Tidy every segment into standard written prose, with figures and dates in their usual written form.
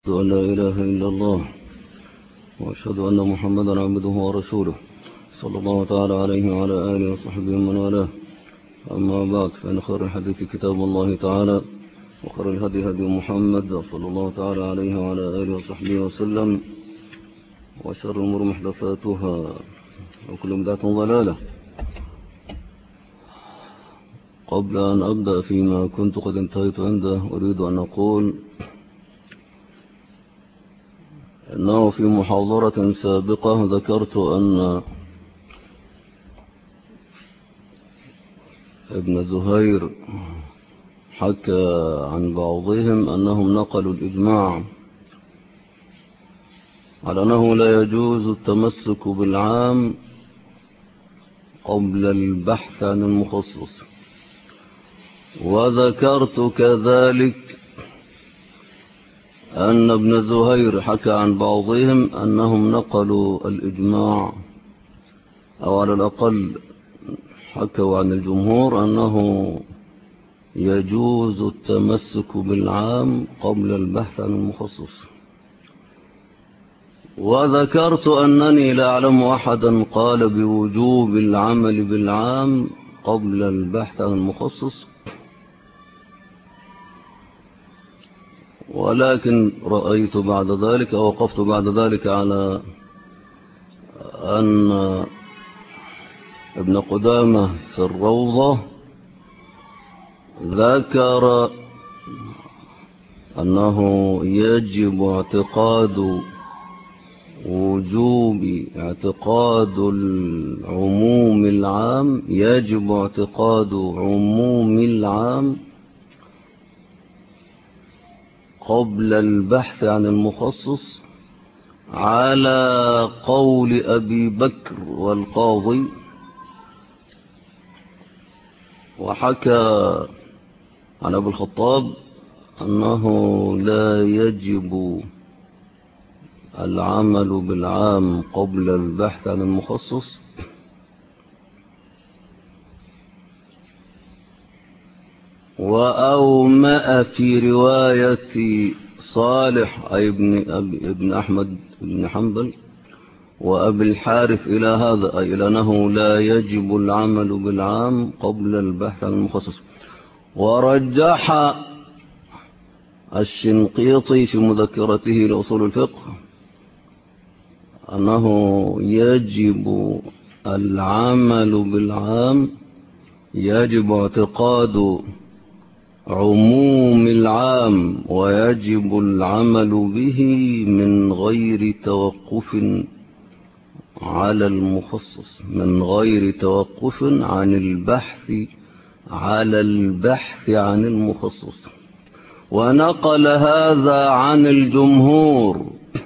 أشهد أن لا إله إلا الله وأشهد أن محمدا عبده ورسوله صلى الله تعالى عليه وعلى آله وصحبه ومن والاه. أما بعد، فإن خير الحديث كتاب الله تعالى، وخير الهدي هدي محمد صلى الله تعالى عليه وعلى آله وصحبه وسلم، وشر الأمور محدثاتها وكل بدعة ضلالة. قبل أن أبدأ فيما كنت قد انتهيت عنده، أريد أن أقول أنه في محاضرة سابقة ذكرت أن ابن زهير حكى عن بعضهم أنهم نقلوا الإجماع على أنه لا يجوز التمسك بالعام قبل البحث عن المخصص، وذكرت كذلك أن ابن زهير حكى عن بعضهم أنهم نقلوا الإجماع، أو على الأقل حكوا عن الجمهور أنه يجوز التمسك بالعام قبل البحث عن المخصص. وذكرت أنني لا أعلم أحدا قال بوجوب العمل بالعام قبل البحث عن المخصص، ولكن رأيت بعد ذلك أو وقفت بعد ذلك على أن ابن قدامة في الروضة ذكر أنه يجب اعتقاد العموم العام، يجب اعتقاد عموم العام قبل البحث عن المخصص، على قول أبي بكر والقاضي. وحكى عن أبي الخطاب أنه لا يجب العمل بالعام قبل البحث عن المخصص، وأومأ في رواية صالح أي ابن أحمد بن حنبل وأبي الحارث إلى هذا، أي إلى أنه لا يجب العمل بالعام قبل البحث عن المخصص. ورجح الشنقيطي في مذكرته لأصول الفقه أنه يجب العمل بالعام، يجب اعتقاد عموم العام ويجب العمل به من غير توقف على المخصص، من غير توقف عن البحث عن المخصص. ونقل هذا عن الجمهور،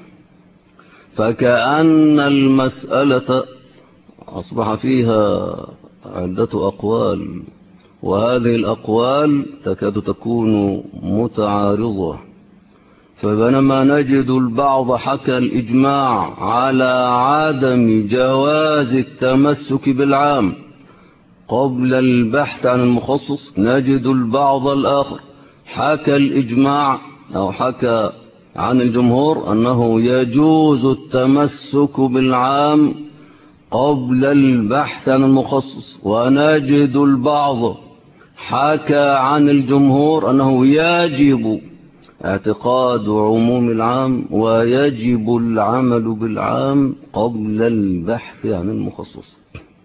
فكأن المسألة أصبح فيها عدة أقوال، وهذه الأقوال تكاد تكون متعارضة. فبينما نجد البعض حكى الإجماع على عدم جواز التمسك بالعام قبل البحث عن المخصص، نجد البعض الآخر حكى الإجماع أو حكى عن الجمهور أنه يجوز التمسك بالعام قبل البحث عن المخصص، ونجد البعض حكى عن الجمهور أنه يجب اعتقاد عموم العام ويجب العمل بالعام قبل البحث عن المخصص.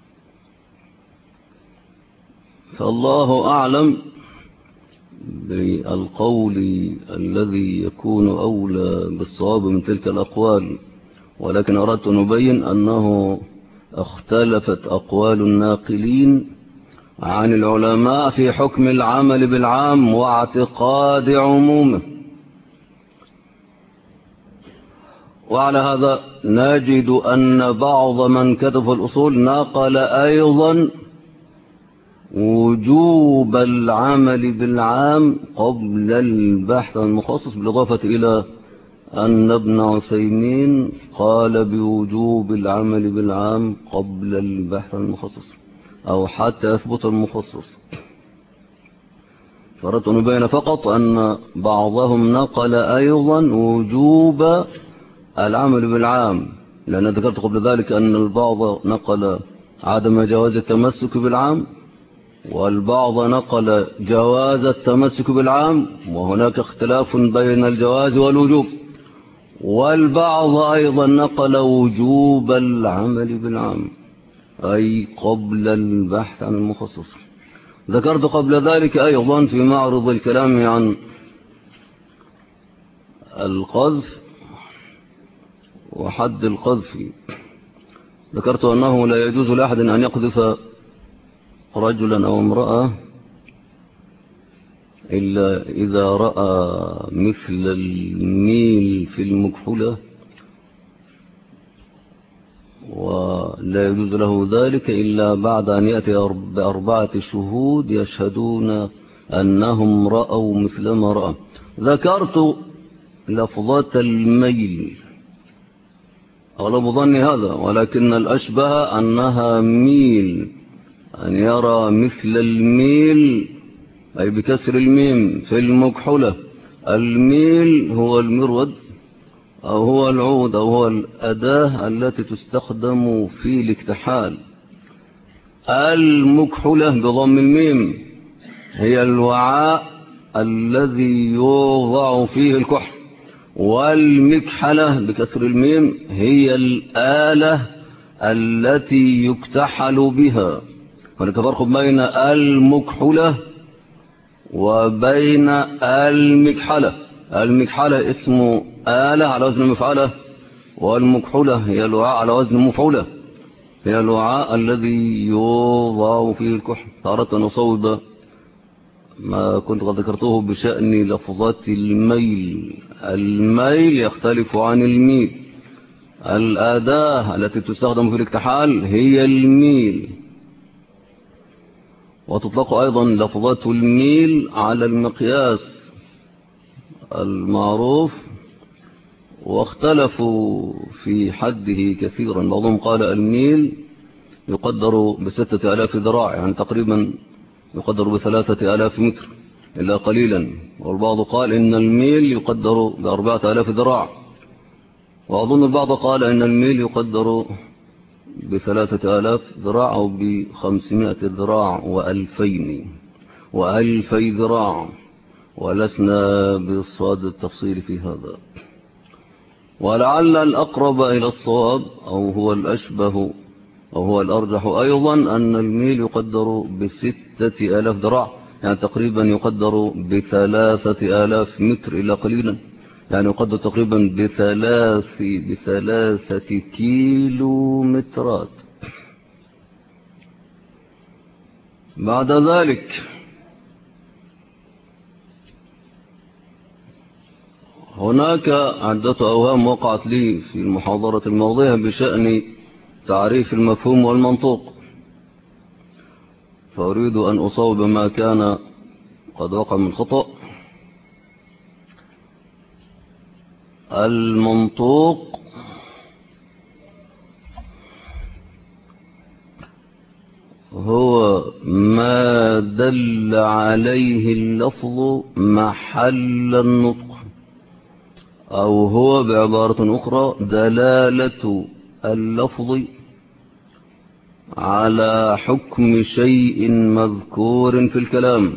فالله أعلم بالقول الذي يكون أولى بالصواب من تلك الأقوال، ولكن أردت أن أبين أنه اختلفت أقوال الناقلين عن العلماء في حكم العمل بالعام واعتقاد عمومه. وعلى هذا نجد أن بعض من كتب الأصول نقل أيضا وجوب العمل بالعام قبل البحث عن المخصص، بالإضافة إلى أن ابن عثيمين قال بوجوب العمل بالعام قبل البحث عن المخصص أو حتى يثبت المخصص. فأردت أن أبين فقط أن بعضهم نقل أيضا وجوب العمل بالعام، لأن ذكرت قبل ذلك أن البعض نقل عدم جواز التمسك بالعام، والبعض نقل جواز التمسك بالعام، وهناك اختلاف بين الجواز والوجوب، والبعض أيضا نقل وجوب العمل بالعام أي قبل البحث عن المخصص. ذكرت قبل ذلك أيضا في معرض الكلام عن القذف وحد القذف، ذكرت أنه لا يجوز لأحد أن يقذف رجلا أو امرأة إلا إذا رأى مثل الميل في المكحلة، ولا يجوز له ذلك إلا بعد أن يأتي ب4 شهود يشهدون أنهم رأوا مثل ما رأى. ذكرت لفظة الميل، أغلب ظني هذا، ولكن الأشبه أنها ميل، أن يرى مثل الميل أي بكسر الميم في المكحلة. الميل هو المرود أو هو العود أو هو الأداة التي تستخدم في الاكتحال. المكحلة بضم الميم هي الوعاء الذي يوضع فيه الكحل، والمكحلة بكسر الميم هي الآلة التي يكتحل بها. هناك فرق بين المكحلة وبين المكحلة. المكحلة اسم آلة على وزن مفعلة، والمكحلة هي الوعاء على وزن مفعولة، هي الوعاء الذي يوضع فيه الكحل. أردت أن أصوب ما كنت قد ذكرته بشأن لفظات الميل. الميل يختلف عن الميل. الأداة التي تستخدم في الاكتحال هي الميل، وتطلق أيضا لفظات الميل على المقياس المعروف، واختلفوا في حده كثيرا. بعضهم قال الميل يقدر ب6,000 ذراع، يعني تقريبا يقدر ب3,000 متر إلا قليلا، والبعض قال إن الميل يقدر ب4,000 ذراع، وأظن البعض قال إن الميل يقدر ب3,000 ذراع أو ب500 ذراع و2,000 ذراع، ولسنا بالصاد التفصيل في هذا. ولعل الأقرب إلى الصواب أو هو الأشبه أو هو الأرجح أيضا أن الميل يقدر ب6,000 ذراع، يعني تقريبا يقدر ب3,000 متر إلا قليلا، يعني يقدر تقريبا ب3 كيلو مترات. بعد ذلك هناك عدة أوهام وقعت لي في المحاضرة الماضية بشأن تعريف المفهوم والمنطوق، فأريد أن أصوب ما كان قد وقع من خطأ. المنطوق هو ما دل عليه اللفظ محل النطق، أو هو بعبارة أخرى دلالة اللفظ على حكم شيء مذكور في الكلام.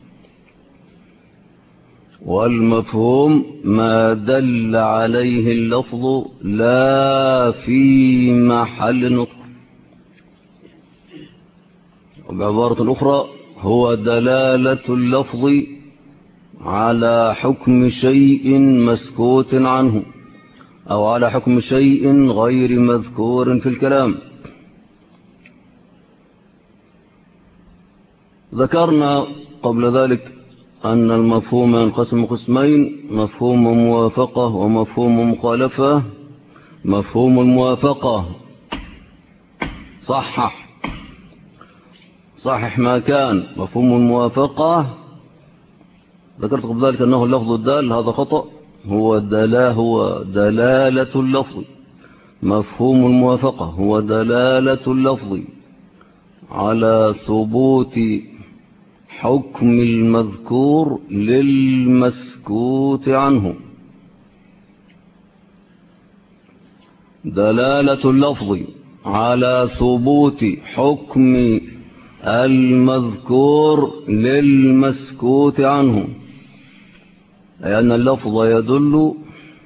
والمفهوم ما دل عليه اللفظ لا في محل نطق، وبعبارة أخرى هو دلالة اللفظ على حكم شيء مسكوت عنه، أو على حكم شيء غير مذكور في الكلام. ذكرنا قبل ذلك أن المفهوم ينقسم قسمين: مفهوم موافقة ومفهوم مخالفة. مفهوم الموافقة صحح ما كان. مفهوم الموافقة ذكرت قبل ذلك أنه اللفظ الدال، هذا خطأ، هو دلالة اللفظ. مفهوم الموافقة هو دلالة اللفظ على ثبوت حكم المذكور للمسكوت عنه. دلالة اللفظ على ثبوت حكم المذكور للمسكوت عنه، أي أن اللفظ يدل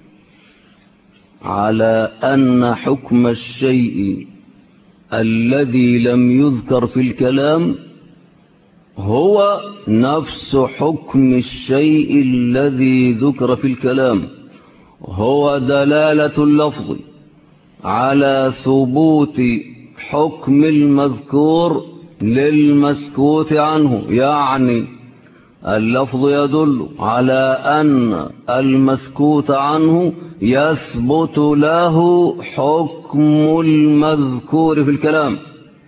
على أن حكم الشيء الذي لم يذكر في الكلام هو نفس حكم الشيء الذي ذكر في الكلام. هو دلالة اللفظ على ثبوت حكم المذكور للمسكوت عنه، يعني اللفظ يدل على أن المسكوت عنه يثبت له حكم المذكور في الكلام.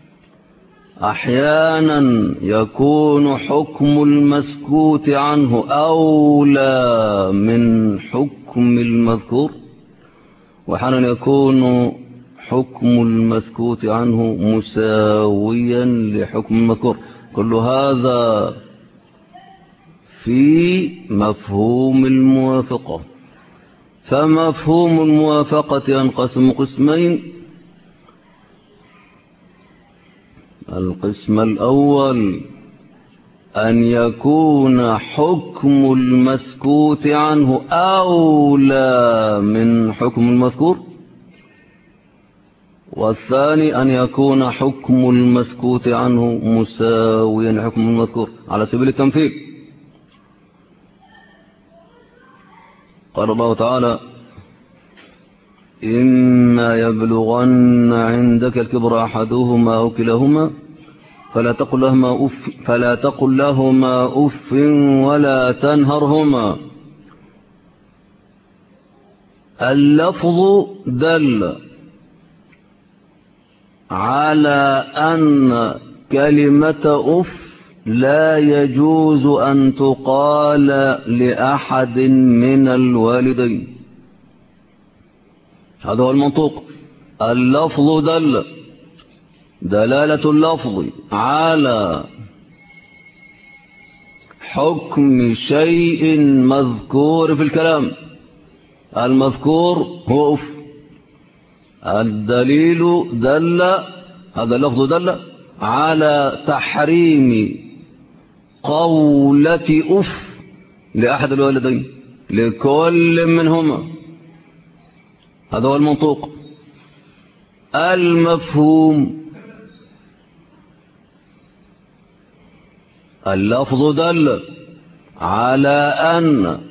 أحيانا يكون حكم المسكوت عنه أولى من حكم المذكور، وأحيانا يكون حكم المسكوت عنه مساويا لحكم المذكور. كل هذا في مفهوم الموافقة. فمفهوم الموافقة ينقسم قسمين: القسم الأول أن يكون حكم المسكوت عنه أولى من حكم المذكور، والثاني أن يكون حكم المسكوت عنه مساويا لحكم المذكور. على سبيل التمثيل قال الله تعالى: إما يبلغن عندك الكبر أحدهما أو كلاهما فلا تقل لهما أف ولا تنهرهما. اللفظ دل على أن كلمة أف لا يجوز أن تقال لأحد من الوالدين. هذا هو المنطوق. اللفظ دل دلالة اللفظ على حكم شيء مذكور في الكلام. المذكور هو أف. الدليل دل، هذا اللفظ دل على تحريم قولة أف لأحد الوالدين، لكل منهما. هذا هو المنطوق. المفهوم: اللفظ دل على أن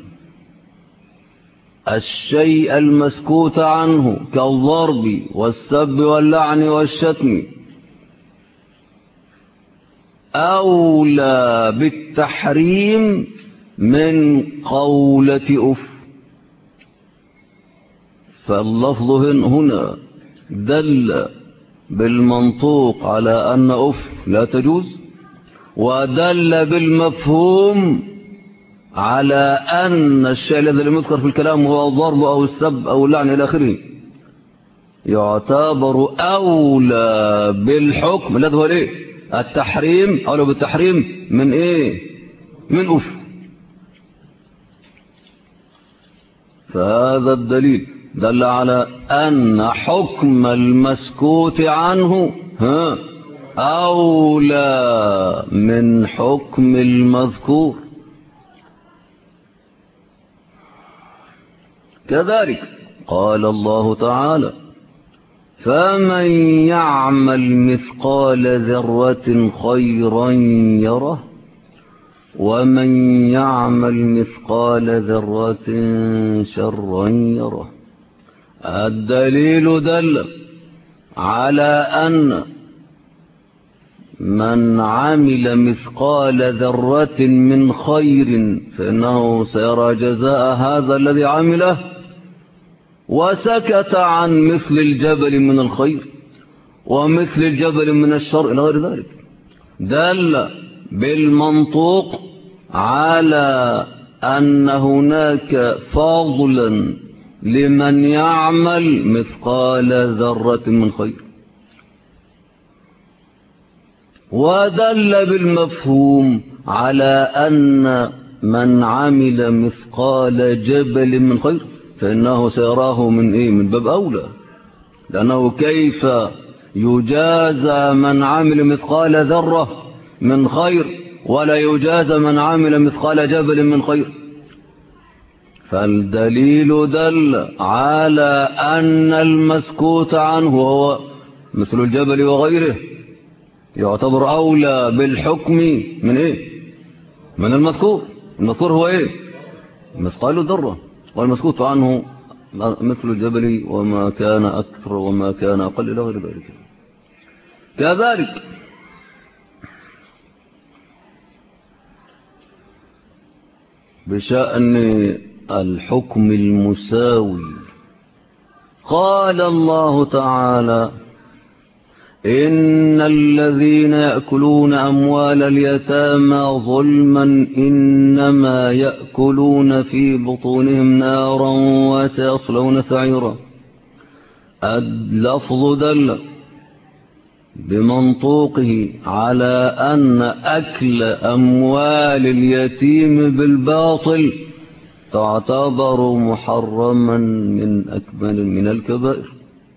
الشيء المسكوت عنه كالضرب والسب واللعن والشتم أولى بالتحريم من قولة أف. فاللفظ هنا دل بالمنطوق على أن أف لا تجوز، ودل بالمفهوم على أن الشيء الذي لم يذكر في الكلام هو الضرب أو السب أو اللعن إلى آخره يعتبر أولى بالحكم الذي هو إيه؟ التحريم، أولى بالتحريم من إيه؟ من أف. فهذا الدليل دل على أن حكم المسكوت عنه أولى من حكم المذكور. كذلك قال الله تعالى: فمن يعمل مثقال ذرة خيرا يره ومن يعمل مثقال ذرة شرا يره. الدليل دل على أن من عمل مثقال ذرة من خير فإنه سيرى جزاء هذا الذي عمله، وسكت عن مثل الجبل من الخير ومثل الجبل من الشر إلى غير ذلك. دل بالمنطوق على أن هناك فضلا لمن يعمل مثقال ذرة من خير، ودل بالمفهوم على أن من عمل مثقال جبل من خير فإنه سيراه من إيه؟ من باب أولى، لأنه كيف يجازى من عمل مثقال ذرة من خير ولا يجازى من عمل مثقال جبل من خير؟ فالدليل دل على أن المسكوت عنه هو مثل الجبل وغيره يعتبر أولى بالحكم من إيه؟ من المذكور. المذكور هو إيه؟ مثقال ذرة، والمسكوت عنه مثل الجبل وما كان أكثر وما كان أقل إلى غير ذلك. كذلك بشأن الحكم المساوي قال الله تعالى: إن الذين يأكلون أموال اليتامى ظلما إنما يأكلون في بطونهم نارا وسيصلون سعيرا. اللفظ دل بمنطوقه على أن أكل أموال اليتيم بالباطل تعتبر محرما من الكبائر.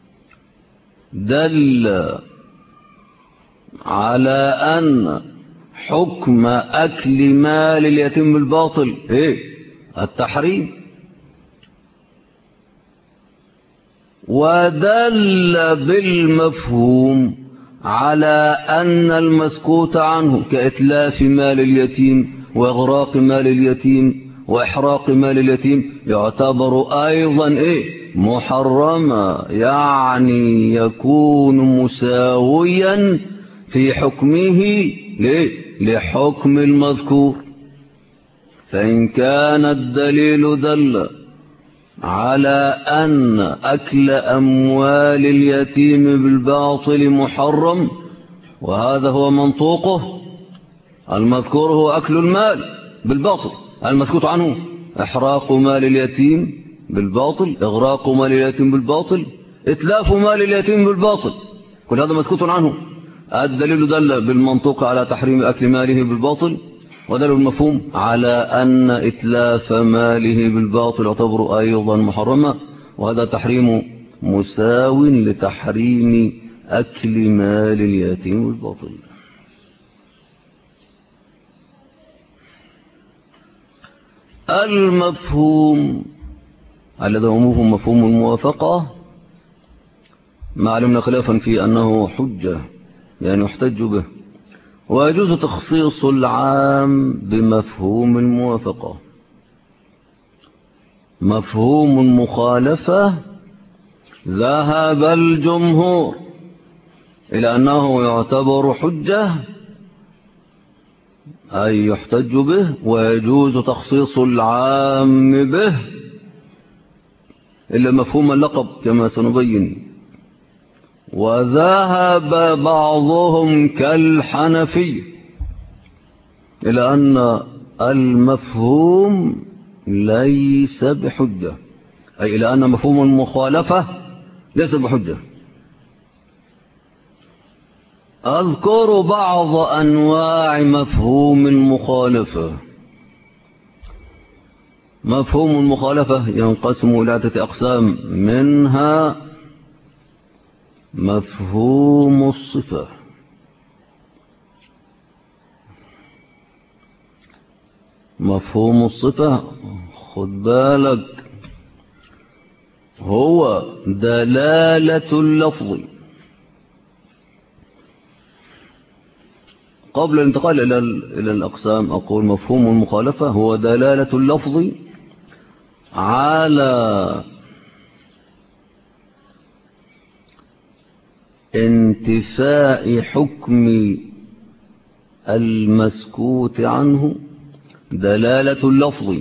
دل على أن حكم أكل مال اليتيم بالباطل إيه؟ التحريم. ودل بالمفهوم على أن المسكوت عنه كإتلاف مال اليتيم وإغراق مال اليتيم وإحراق مال اليتيم يعتبر أيضا إيه؟ محرما، يعني يكون مساويا في حكمه لحكم المذكور. فإن كان الدليل دل على أن أكل أموال اليتيم بالباطل محرم، وهذا هو منطوقه، المذكور هو أكل المال بالباطل، المسكوت عنه إحراق مال اليتيم بالباطل، إغراق مال اليتيم بالباطل، إتلاف مال اليتيم بالباطل، كل هذا مسكوت عنه. الدليل دل بالمنطوق على تحريم أكل ماله بالباطل، ودل المفهوم على أن إتلاف ماله بالباطل يعتبر أيضا محرما، وهذا تحريم مساو لتحريم أكل مال اليتيم بالباطل. المفهوم الذي هو مفهوم الموافقة ما علمنا خلافا في أنه حجة، يعني يحتج به، ويجوز تخصيص العام بمفهوم الموافقة. مفهوم المخالفة ذهب الجمهور إلى أنه يعتبر حجة أي يحتج به، ويجوز تخصيص العام به إلا مفهوم اللقب كما سنبين. وذهب بعضهم كالحنفي إلى أن المفهوم ليس بحجة، أي إلى أن مفهوم المخالفة ليس بحجة. أذكر بعض أنواع مفهوم المخالفة. مفهوم المخالفة ينقسم إلى 3 أقسام، منها مفهوم الصفة. مفهوم الصفة خد بالك هو دلالة اللفظ. قبل الانتقال إلى الأقسام أقول مفهوم المخالفة هو دلالة اللفظ على انتفاء حكم المسكوت عنه، دلالة اللفظ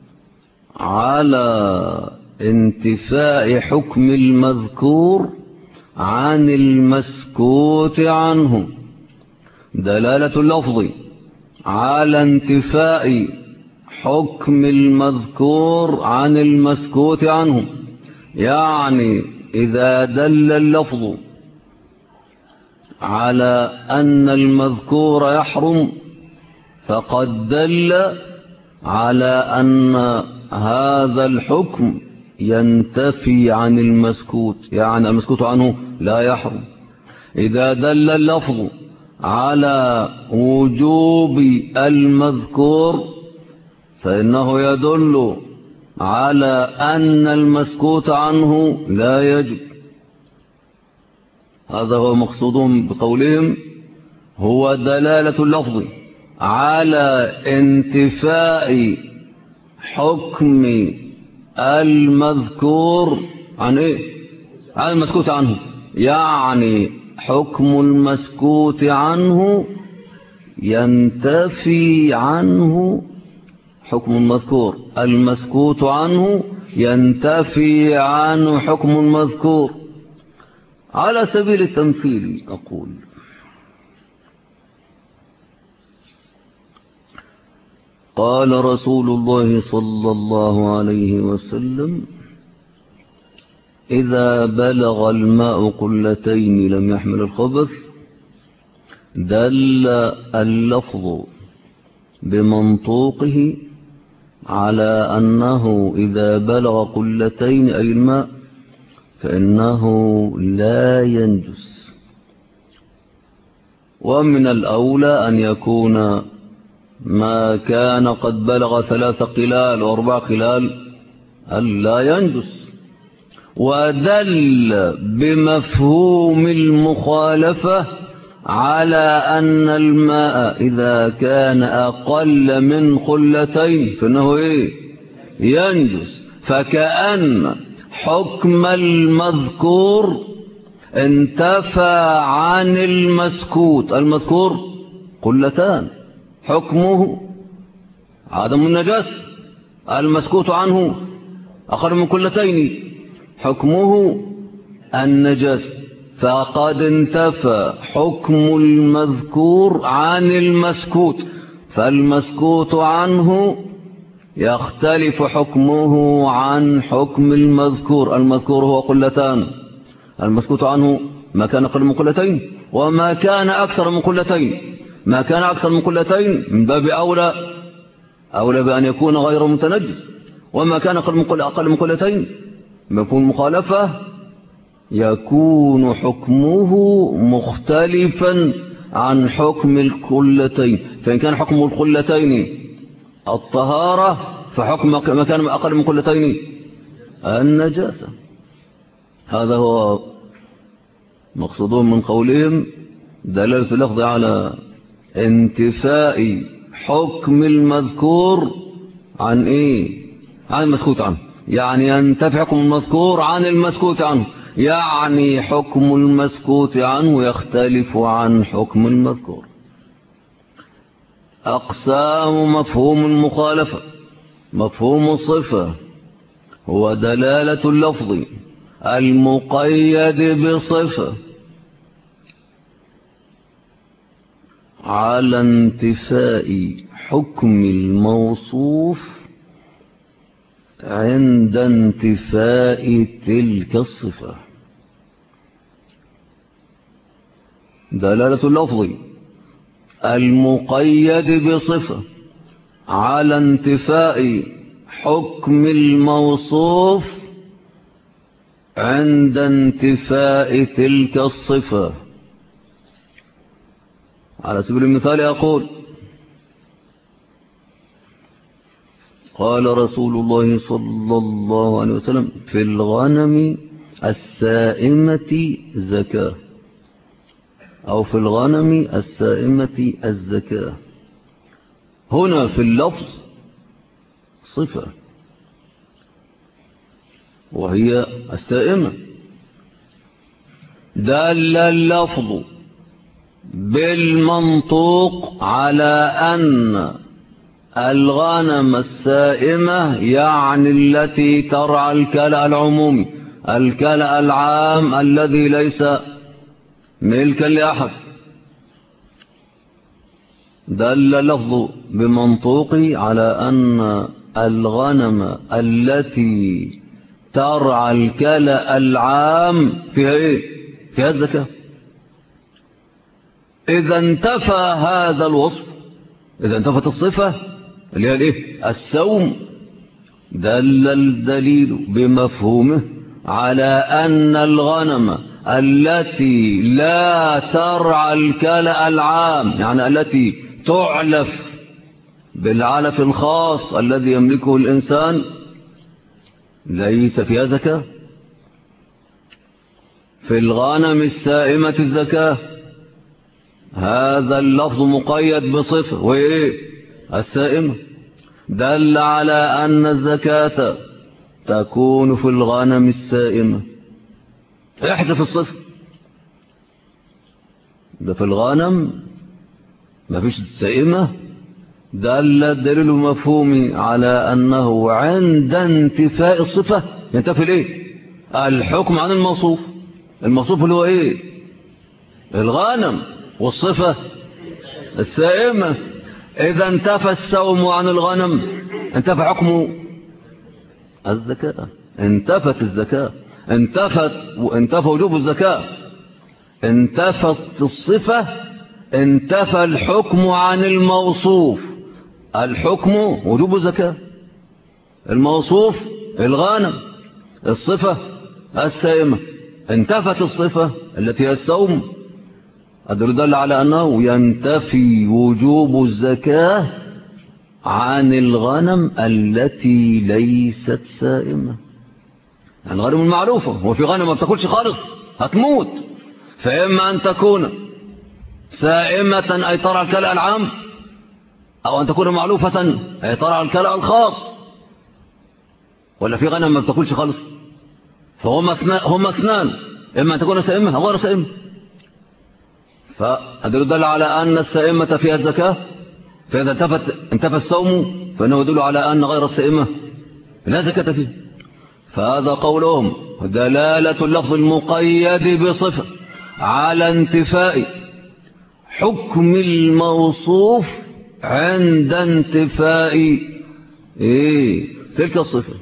على انتفاء حكم المذكور عن المسكوت عنه، دلالة اللفظ على انتفاء حكم المذكور عن المسكوت عنه. يعني إذا دل اللفظ على أن المذكور يحرم فقد دل على أن هذا الحكم ينتفي عن المسكوت، يعني المسكوت عنه لا يحرم. إذا دل اللفظ على وجوب المذكور فإنه يدل على أن المسكوت عنه لا يجب. هذا هو مقصودهم بقولهم هو دلالة اللفظ على انتفاء حكم المذكور عن إيه؟ عن المسكوت عنه، يعني حكم المسكوت عنه ينتفي عنه حكم المذكور، المسكوت عنه ينتفي عنه حكم المذكور. على سبيل التمثيل أقول قال رسول الله صلى الله عليه وسلم إذا بلغ الماء قلتين لم يحمل الخبث. دل اللفظ بمنطوقه على أنه إذا بلغ قلتين أي الماء فإنه لا ينجس. ومن الأولى أن يكون ما كان قد بلغ 3 قلال و4 قلال ألا ينجس. ودل بمفهوم المخالفة على أن الماء إذا كان أقل من قلتين فإنه ينجس. فكأن حكم المذكور انتفى عن المسكوت. المذكور قلتان حكمه عدم النجاسة، المسكوت عنه أقل من قلتين حكمه النجاسة. فقد انتفى حكم المذكور عن المسكوت، فالمسكوت عنه يختلف حكمه عن حكم المذكور. المذكور هو قلتان، المسكوت عنه ما كان أقل من قلتين وما كان أكثر من قلتين. ما كان أكثر من قلتين من باب أولى بأن يكون غير متنجس، وما كان أقل من قلتين مفهوم المخالفة يكون حكمه مختلفا عن حكم القلتين. فإن كان حكم القلتين الطهارة فحكم ما كان أقل من قلتين النجاسة. هذا هو مقصودهم من قولهم دلالة اللفظ على انتفاء حكم المذكور عن عن المسكوت عنه، يعني ينتفي حكم المذكور عن المسكوت عنه، يعني حكم المسكوت عنه يختلف عن حكم المذكور. أقسام مفهوم المخالفة. مفهوم الصفة هو دلالة اللفظ المقيد بصفة على انتفاء حكم الموصوف عند انتفاء تلك الصفة. دلالة اللفظ المقيد بصفة على انتفاء حكم الموصوف عند انتفاء تلك الصفة. على سبيل المثال أقول قال رسول الله صلى الله عليه وسلم في الغنم السائمة زكاة، أو في الغنم السائمة الزكاة. هنا في اللفظ صفة وهي السائمة. دل اللفظ بالمنطوق على أن الغنم السائمة يعني التي ترعى الكلأ العمومي، الكلأ العام الذي ليس ملكا لأحد. دل اللفظ بمنطوقه على أن الغنم التي ترعى الكلأ العام فيها فيها الزكاة. إذا انتفى هذا الوصف إذا انتفت الصفة اللي هي الايه السوم، دل الدليل بمفهومه على أن الغنم التي لا ترعى الكلأ العام، يعني التي تعلف بالعلف الخاص الذي يملكه الإنسان، ليس فيها زكاة. في الغنم السائمة الزكاة، هذا اللفظ مقيد بصفة وإيه السائمة، دل على أن الزكاة تكون في الغنم السائمة. احذف الصفة، ده في الغنم ما فيش سائمة، دل الدليل مفهومي على أنه عند انتفاء الصفة ينتفي الايه الحكم عن الموصوف. الموصوف اللي هو ايه الغنم، والصفة السائمة. إذا انتفى السوم عن الغنم انتفى حكمه الزكاة، انتفت الزكاة، انتفى وجوب الزكاة، انتفت الصفة، انتفى الحكم عن الموصوف. الحكم وجوب الزكاة، الموصوف الغنم، الصفة السائمة. انتفت الصفة التي هي السوم، دل على أنه ينتفي وجوب الزكاة عن الغنم التي ليست سائمة. يعني الغنم المعروفة، هو في غنم ما بتاكلش خالص هتموت، فإما أن تكون سائمة أي ترعى الكلأ العام، أو أن تكون معلوفة أي ترعى الكلأ الخاص. ولا في غنم ما بتاكلش خالص، فهم اثنان، إما أن تكون سائمة أو غير سائمة. فدل على أن السائمة فيها الزكاة، فإذا انتفى السوم فإنه يدل على أن غير السائمة لا زكاة فيه. فهذا قولهم دلالة اللفظ المقيد بصفة على انتفاء حكم الموصوف عند انتفاء تلك الصفة.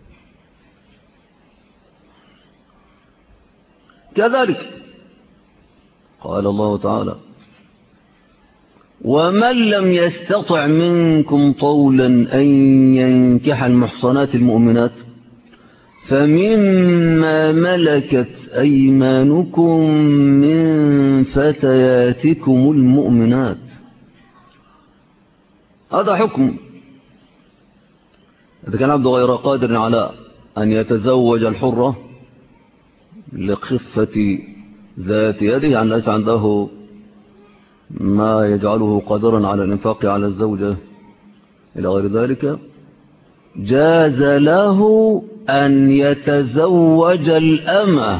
كذلك قال الله تعالى: ومن لم يستطع منكم طولا أن ينكح المحصنات المؤمنات فمما ملكت أيمانكم من فتياتكم المؤمنات. هذا حكم إذا كان عبد غير قادر على أن يتزوج الحرة لخفة ذات يده، يعني ليس عنده ما يجعله قادرا على الإنفاق على الزوجة إلى غير ذلك، جاز له أن يتزوج الأمة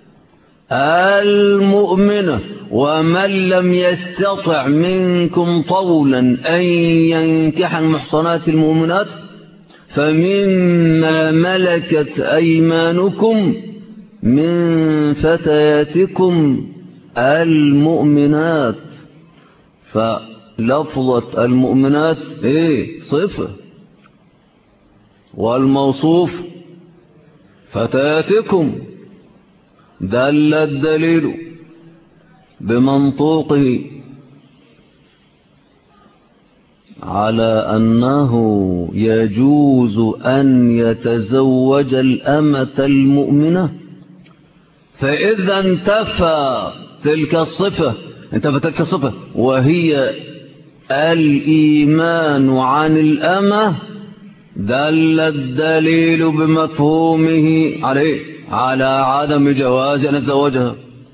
المؤمنة. ومن لم يستطع منكم طولا أن ينكح المحصنات المؤمنات فمما ملكت أيمانكم من فتياتكم المؤمنات. فلفظة المؤمنات صفة، والموصوف فتياتكم، دل الدليل بمنطوقه على أنه يجوز أن يتزوج الأمة المؤمنة. فإذا انتفى تلك الصفة وهي الإيمان عن الأمة، دل الدليل بمفهومه على عدم جواز أن يتزوجها.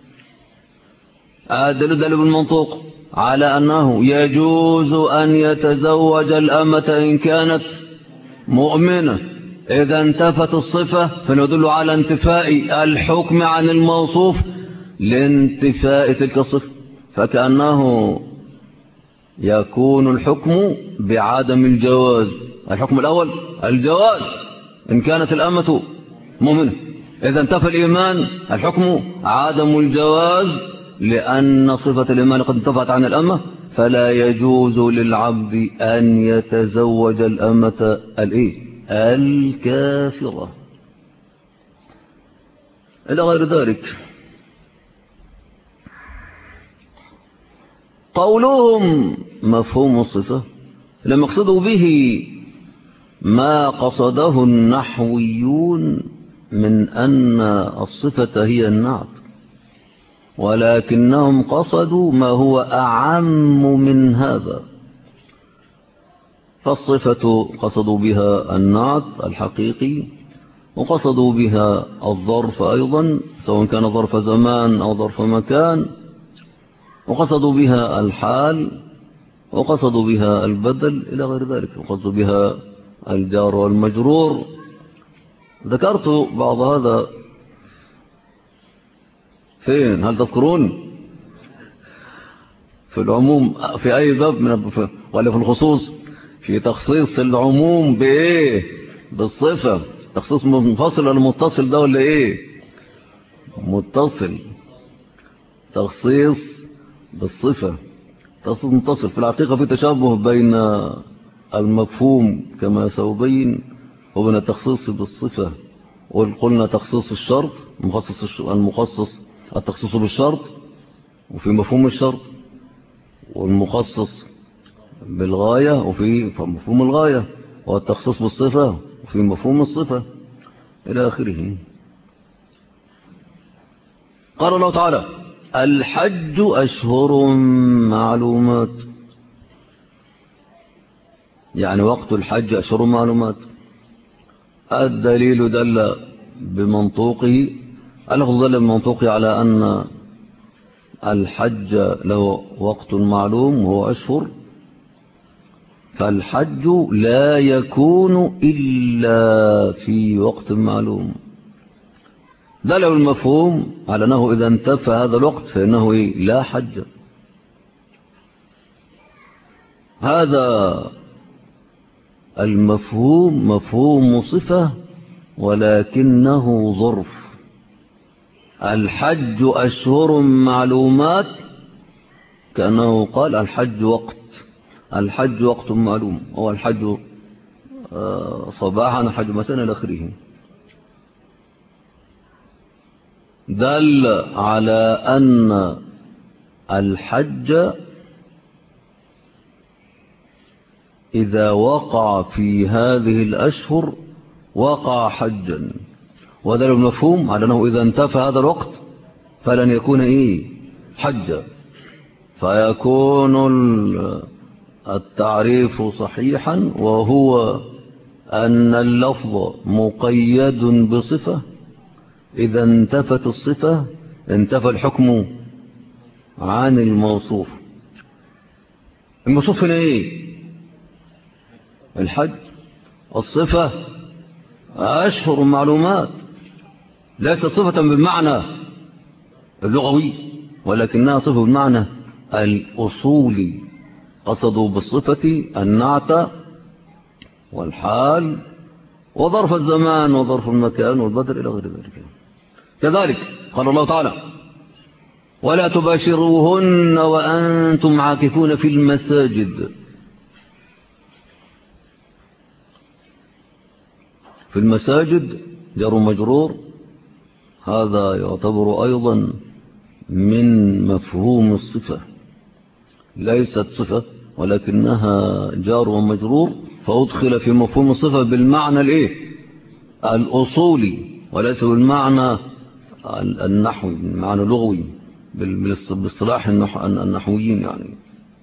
الدليل بالمنطوق على أنه يجوز أن يتزوج الأمة إن كانت مؤمنة. إذا انتفت الصفة فندل على انتفاء الحكم عن الموصوف لانتفاء تلك الصفة، فكأنه يكون الحكم بعدم الجواز. الحكم الأول الجواز إن كانت الأمة مؤمنة. إذا انتفى الإيمان الحكم عدم الجواز، لأن صفة الإيمان قد انتفت عن الأمة، فلا يجوز للعبد أن يتزوج الأمة الكافرة إلى غير ذلك. قولهم مفهوم الصفة لم يقصدوا به ما قصده النحويون من أن الصفة هي النعت، ولكنهم قصدوا ما هو أعم من هذا. فالصفة قصدوا بها النعت الحقيقي، وقصدوا بها الظرف أيضا سواء كان ظرف زمان أو ظرف مكان، وقصدوا بها الحال، وقصدوا بها البدل إلى غير ذلك، وقصدوا بها الجار والمجرور. ذكرت بعض هذا فين؟ هل تذكرون؟ في العموم في أي باب ولا في الخصوص؟ في تخصيص العموم بإيه؟ بالصفة. تخصيص منفصل ولا متصل ده ولا إيه؟ متصل. تخصيص بالصفة، تخصيص متصل. في الحقيقة في تشابه بين المفهوم كما سأبين وبين التخصيص بالصفة. وقلنا تخصيص الشرط المخصص التخصيص بالشرط وفي مفهوم الشرط، والمخصص بالغاية وفي مفهوم الغاية، والتخصيص بالصفة وفي مفهوم الصفة إلى آخره. قال الله تعالى: الحج أشهر معلومات، يعني وقت الحج أشهر معلومات. الدليل دل بمنطوقه، اللفظ دل بمنطوقه على أن الحج له وقت معلوم وهو أشهر، فالحج لا يكون إلا في وقت معلوم. دل المفهوم على أنه إذا انتفى هذا الوقت فإنه لا حج. هذا المفهوم مفهوم صفة ولكنه ظرف. الحج أشهر معلومات كأنه قال الحج وقت معلوم، هو الحج صباحا الحج مساء إلى آخره. دل على أن الحج إذا وقع في هذه الأشهر وقع حجا، ودل المفهوم على أنه إذا انتفى هذا الوقت فلن يكون حجا، فيكون التعريف صحيحا، وهو أن اللفظ مقيد بصفة. إذا انتفت الصفة انتفى الحكم عن الموصوف. الموصوف هنا الحج. الصفة أشهر معلومات، ليست صفة بالمعنى اللغوي ولكنها صفة بالمعنى الأصولي. قصدوا بالصفة النعت والحال وظرف الزمان وظرف المكان والبدل إلى غير ذلك. كذلك قال الله تعالى: ولا تباشروهن وأنتم عاكفون في المساجد. في المساجد جار مجرور، هذا يعتبر أيضا من مفهوم الصفة، ليست صفة ولكنها جار ومجرور، فأدخل في مفهوم الصفة بالمعنى الأصولي وليس بالمعنى النحوي، بالمعنى اللغوي باصطلاح النحويين يعني.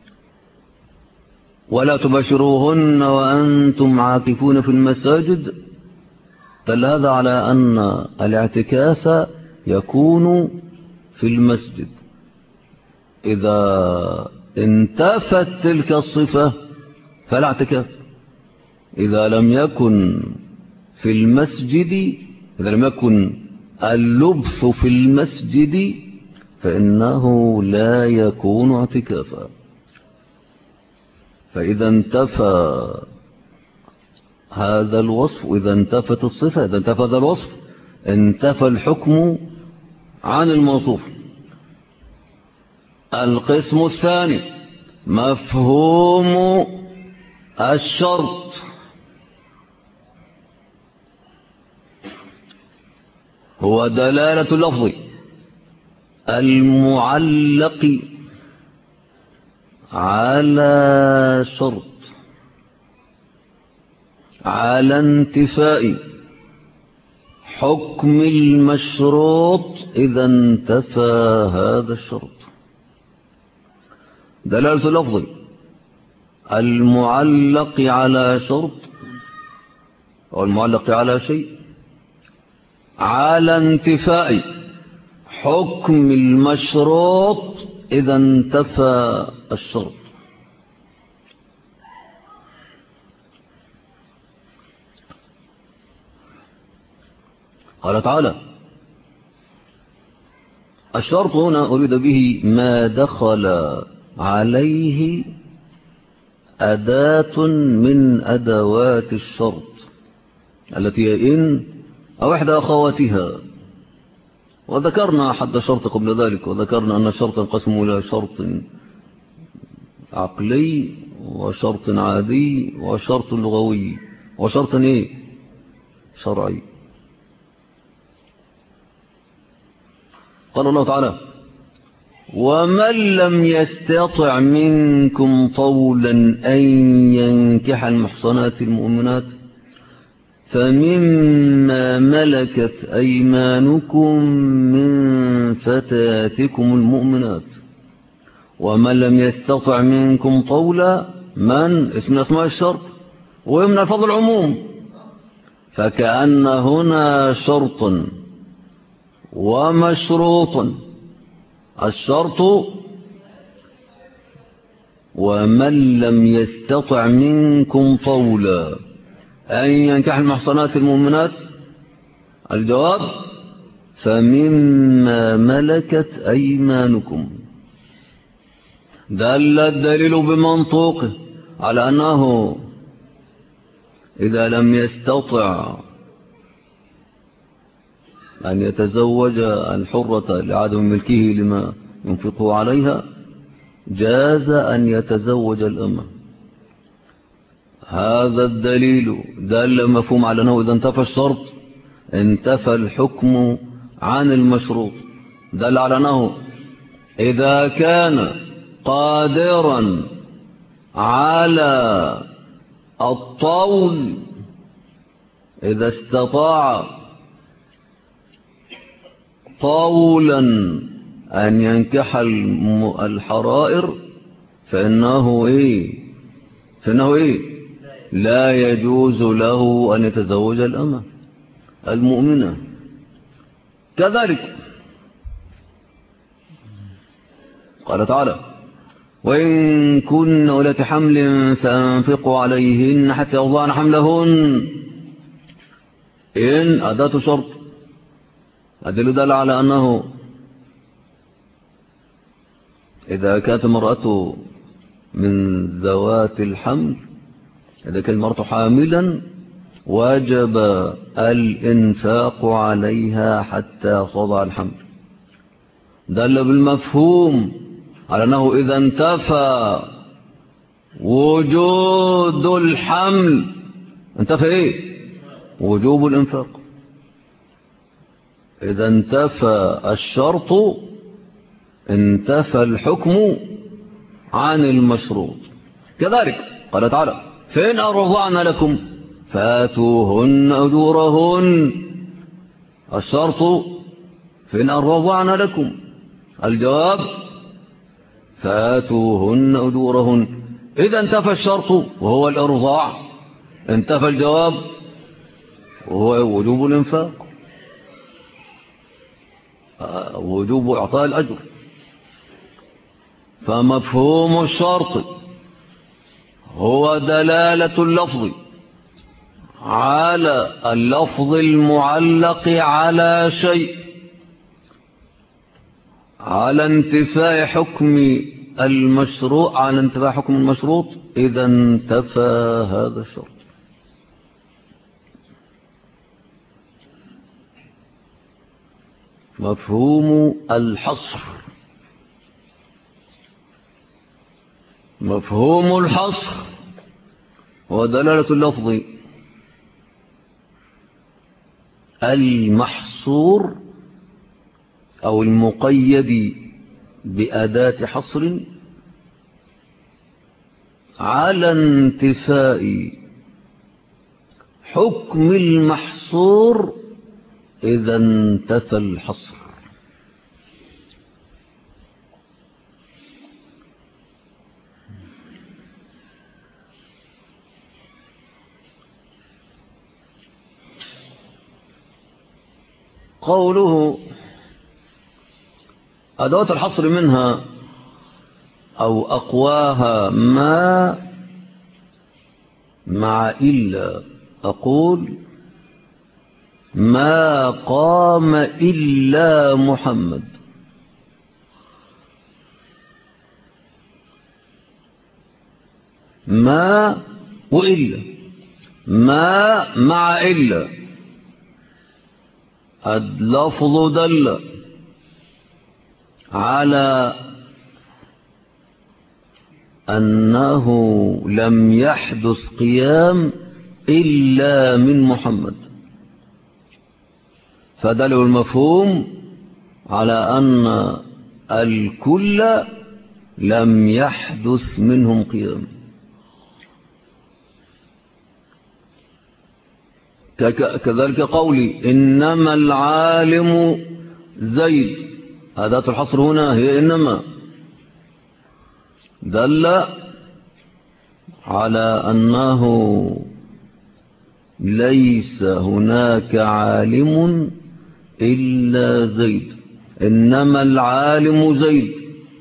ولا تباشروهن وأنتم عاكفون في المساجد، دل هذا على أن الاعتكاف يكون في المسجد. إذا انتفت تلك الصفة فلا اعتكاف. إذا لم يكن في المسجد، إذا لم يكن اللبث في المسجد فإنه لا يكون اعتكافا. فإذا انتفى هذا الوصف، إذا انتفت الصفة، إذا انتفى هذا الوصف انتفى الحكم عن الموصوف. القسم الثاني مفهوم الشرط. هو دلالة اللفظ المعلق على شرط على انتفاء حكم المشروط إذا انتفى هذا الشرط. دلالة اللفظ المعلق على شرط أو المعلق على شيء على انتفاء حكم المشروط إذا انتفى الشرط. قال تعالى: الشرط هنا أريد به ما دخل عليه أداة من أدوات الشرط التي هي إن أو إحدى أخواتها. وذكرنا حد شرط قبل ذلك، وذكرنا أن الشرط ينقسم إلى شرط عقلي وشرط عادي وشرط لغوي وشرط إيه؟ شرعي. قال الله تعالى: ومن لم يستطع منكم طولا أن ينكح المحصنات المؤمنات فمما ملكت أيمانكم من فتاتكم المؤمنات. ومن لم يستطع منكم طولا، من اسم أسماء الشرط ومن الفضل العموم، فكأن هنا شرط ومشروط. الشرط ومن لم يستطع منكم طولا أن ينكح المحصنات المؤمنات، الجواب: فمما ملكت أيمانكم. دل الدليل بمنطوقه على أنه إذا لم يستطع أن يتزوج الحرة لعدم ملكه لما ينفقه عليها، جاز أن يتزوج الأمة. هذا الدليل دل مفهوم على أنه إذا انتفى الشرط انتفى الحكم عن المشروط. دل على أنه إذا كان قادرا على الطول، إذا استطاع طولا أن ينكح الحرائر فإنه لا يجوز له أن يتزوج الأمة المؤمنة. كذلك قال تعالى: وإن كن أولات حمل فأنفقوا عليهن حتى يضعن حملهن. إن أداة شرط. أدل دل على أنه إذا كانت المرأة من ذوات الحمل، إذا كانت المرأة حاملا، وجب الإنفاق عليها حتى تضع الحمل. دل بالمفهوم على أنه إذا انتفى وجود الحمل انتفى وجوب الإنفاق. إذا انتفى الشرط انتفى الحكم عن المشروط. كذلك قال تعالى: فإن أرضعن لكم فآتوهن أجورهن. الشرط فإن أرضعن لكم، الجواب: فآتوهن أجورهن. إذا انتفى الشرط وهو الإرضاع، انتفى الجواب وهو وجوب الإنفاق، وجوب إعطاء الأجر. فمفهوم الشرط هو دلالة اللفظ على اللفظ المعلق على شيء، على انتفاء حكم المشروع، على انتفاء حكم المشروط إذا انتفى هذا الشرط. مفهوم الحصر. مفهوم الحصر ودلالة اللفظ المحصور أو المقيد بأداة حصر على انتفاء حكم المحصور إذا انتفى الحصر. قوله أدوات الحصر منها أو أقواها ما مع إلا. أقول ما قام إلا محمد. ما وإلا، ما مع إلا، اللفظ دل على أنه لم يحدث قيام إلا من محمد، فدل المفهوم على أن الكل لم يحدث منهم قيام. كذلك قولي إنما العالم زيد، أداة الحصر هنا هي إنما، دل على أنه ليس هناك عالم إلا زيد. إنما العالم زيد،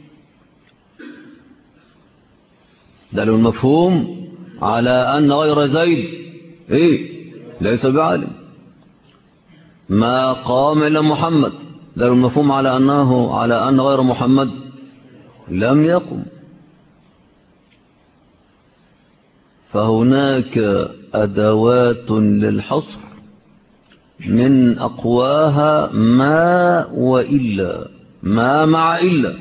دل المفهوم على أن غير زيد ليس بعالم. ما قام إلا محمد، دل المفهوم على أن غير محمد لم يقم. فهناك أدوات للحصر من أقواها ما وإلا، ما مع إلا،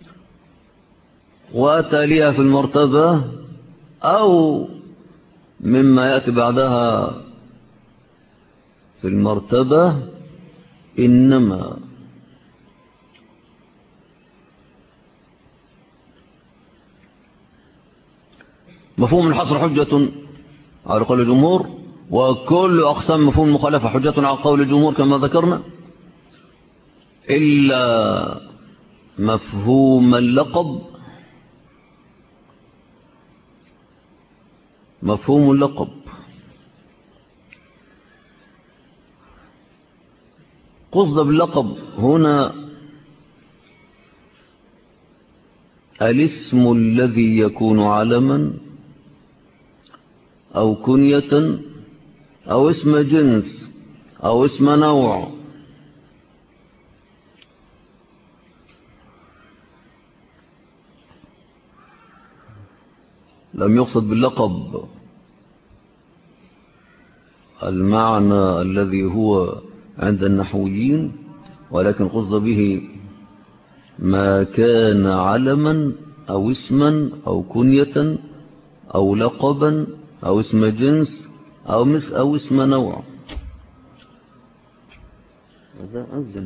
وتليها في المرتبة أو مما يأتي بعدها في المرتبة إنما. مفهوم الحصر حجة على قول الجمهور، وكل أقسام مفهوم المخالفة حجة على قول الجمهور كما ذكرنا، إلا مفهوم اللقب. مفهوم اللقب قصد باللقب هنا الاسم الذي يكون علما أو كنية أو اسم جنس أو اسم نوع. لم يقصد باللقب المعنى الذي هو عند النحويين، ولكن قصد به ما كان علما أو اسما أو كنية أو لقبا أو اسم جنس أو اسم نوع. هذا أذن.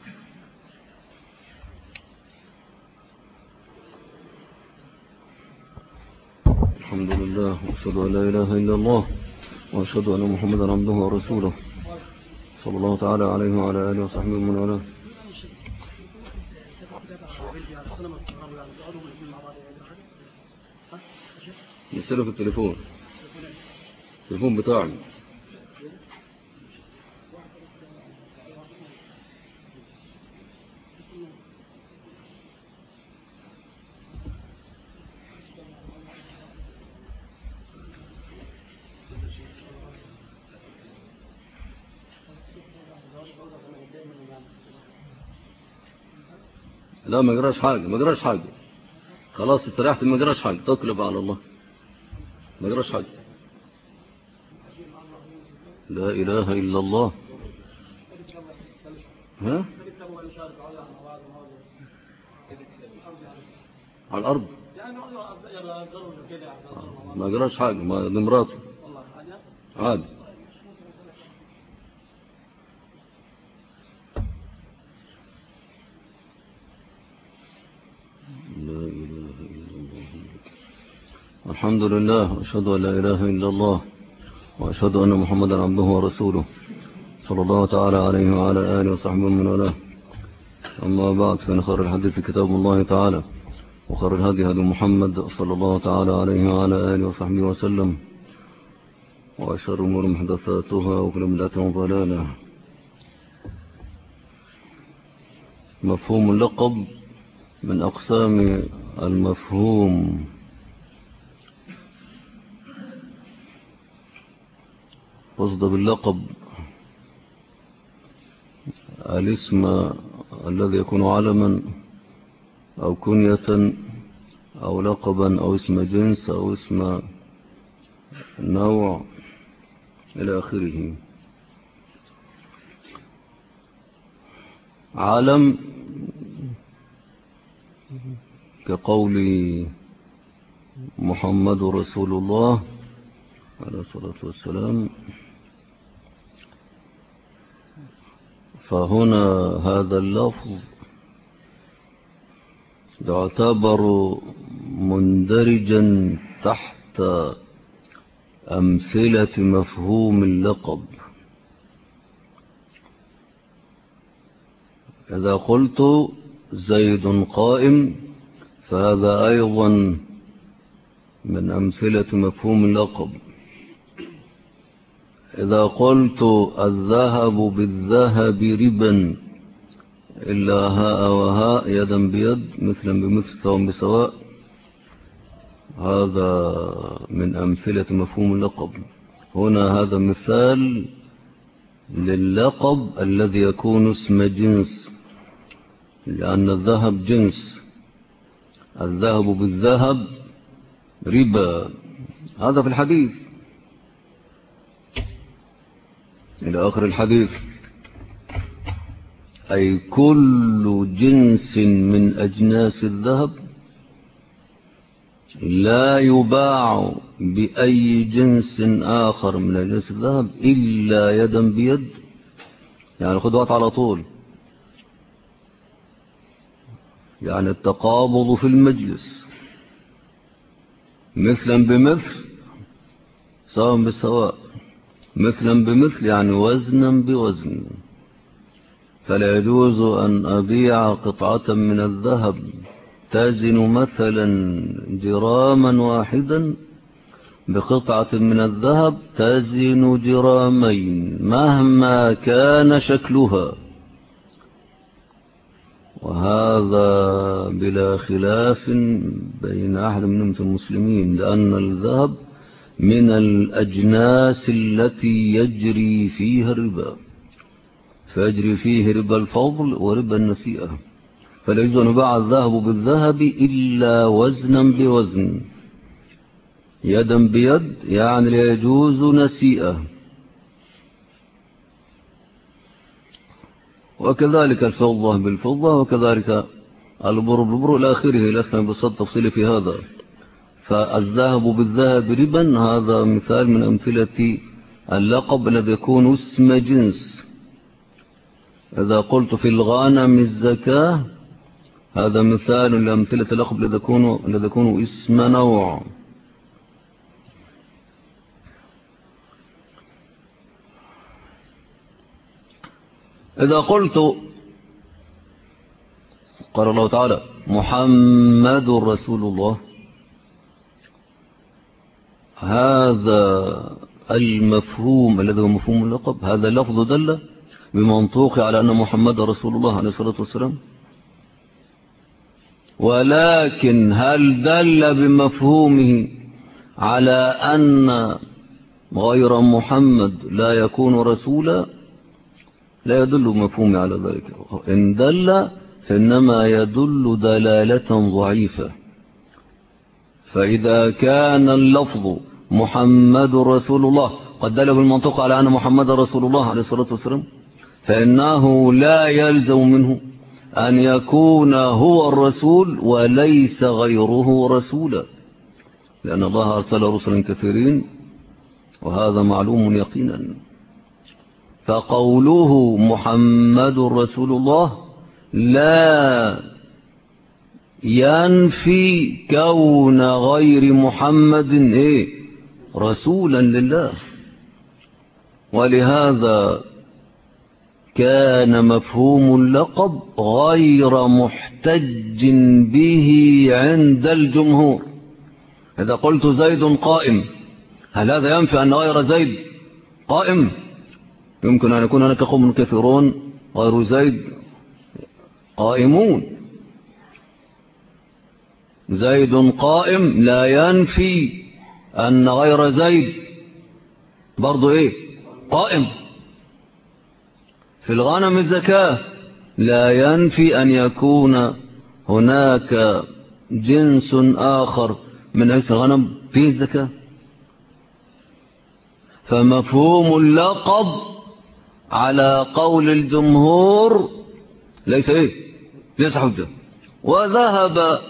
الحمد لله وأشهد أن لا إله إلا الله وأشهد أن محمدا عبده ورسوله صلى الله تعالى عليه وعلى آله وصحبه ومن والاه. يسأله في التليفون بتاعي. لا ما جراش حاجة خلاص استريحت، ما جراش حاجة، تقلب على الله، ما جراش حاجة. لا إله إلا الله. ها على الأرض ما جراش حاجة، ما دي مراته عادي. لا إله إلا الله. الحمد لله وأشهد أن لا إله إلا الله وأشهد أن محمدا عبده ورسوله صلى الله تعالى عليه وعلى آله وصحبه من والاه. أما بعد، فإن خير الحديث كتاب الله تعالى، وخير الهدي هدي محمد صلى الله تعالى عليه وعلى آله وصحبه وسلم، وشر الأمور محدثاتها وكل بدعة ضلالة. مفهوم اللقب من أقسام المفهوم. قصد باللقب الاسم الذي يكون علما أو كنية أو لقبا أو اسم جنس أو اسم نوع إلى آخره. علم كقول محمد رسول الله عليه الصلاة والسلام، فهنا هذا اللفظ يعتبر مندرجا تحت أمثلة مفهوم اللقب. إذا قلت زيد قائم فهذا أيضا من أمثلة مفهوم اللقب. إذا قلت الذهب بالذهب ربا إلا هاء وهاء يدا بيد مثلا بمثل سواء بسواء، هذا من أمثلة مفهوم اللقب. هنا هذا مثال لللقب الذي يكون اسم جنس، لأن الذهب جنس. الذهب بالذهب ربا، هذا في الحديث إلى آخر الحديث. أي كل جنس من أجناس الذهب لا يباع بأي جنس آخر من أجناس الذهب إلا يدا بيد، يعني خدوات على طول، يعني التقابض في المجلس مثلا بمثل سواء بسواء. مثلا بمثل يعني وزنا بوزن، فلا يجوز أن أبيع قطعة من الذهب تزن مثلا جراما واحدا بقطعة من الذهب تزن جرامين مهما كان شكلها، وهذا بلا خلاف بين أحد من أمة المسلمين، لأن الذهب من الأجناس التي يجري فيها الربا، فيجري فيه ربا الفضل وربا النسيئة. فلا يجوز أن يباع الذهب بالذهب إلا وزنا بوزن، يدا بيد، يعني لا يجوز نسيئة. وكذلك الفضة بالفضة، وكذلك البر بالبر إلى آخره، لسنا بصد تفصيل في هذا. فالذهب بالذهب ربا هذا مثال من أمثلة اللقب الذي يكون اسم جنس. إذا قلت في الغنم الزكاة هذا مثال لأمثلة اللقب الذي يكون اسم نوع. إذا قلت قال الله تعالى محمد رسول الله، هذا المفهوم الذي هو مفهوم اللقب، هذا اللفظ دل بمنطوق على أن محمد رسول الله عليه الصلاة والسلام، ولكن هل دل بمفهومه على أن غير محمد لا يكون رسولا؟ لا يدل مفهومه على ذلك. إن دل فإنما يدل دلالة ضعيفة. فإذا كان اللفظ محمد رسول الله قد دل بالمنطق على أن محمد رسول الله عليه الصلاة والسلام، فإنه لا يلزم منه أن يكون هو الرسول وليس غيره رسولا، لأن الله أرسل رسلا كثيرين وهذا معلوم يقينا. فقوله محمد رسول الله لا ينفي كون غير محمد رسولا لله، ولهذا كان مفهوم اللقب غير محتج به عند الجمهور. إذا قلت زيد قائم، هل هذا ينفي أن غير زيد قائم؟ يمكن أن يكون هناك قوم كثيرون غير زيد قائمون. زيد قائم لا ينفي أن غير زيد برضو قائم. في الغنم الزكاة لا ينفي أن يكون هناك جنس آخر من أجل الغنم فيه الزكاة. فمفهوم اللقب على قول الجمهور ليس حجة. وذهب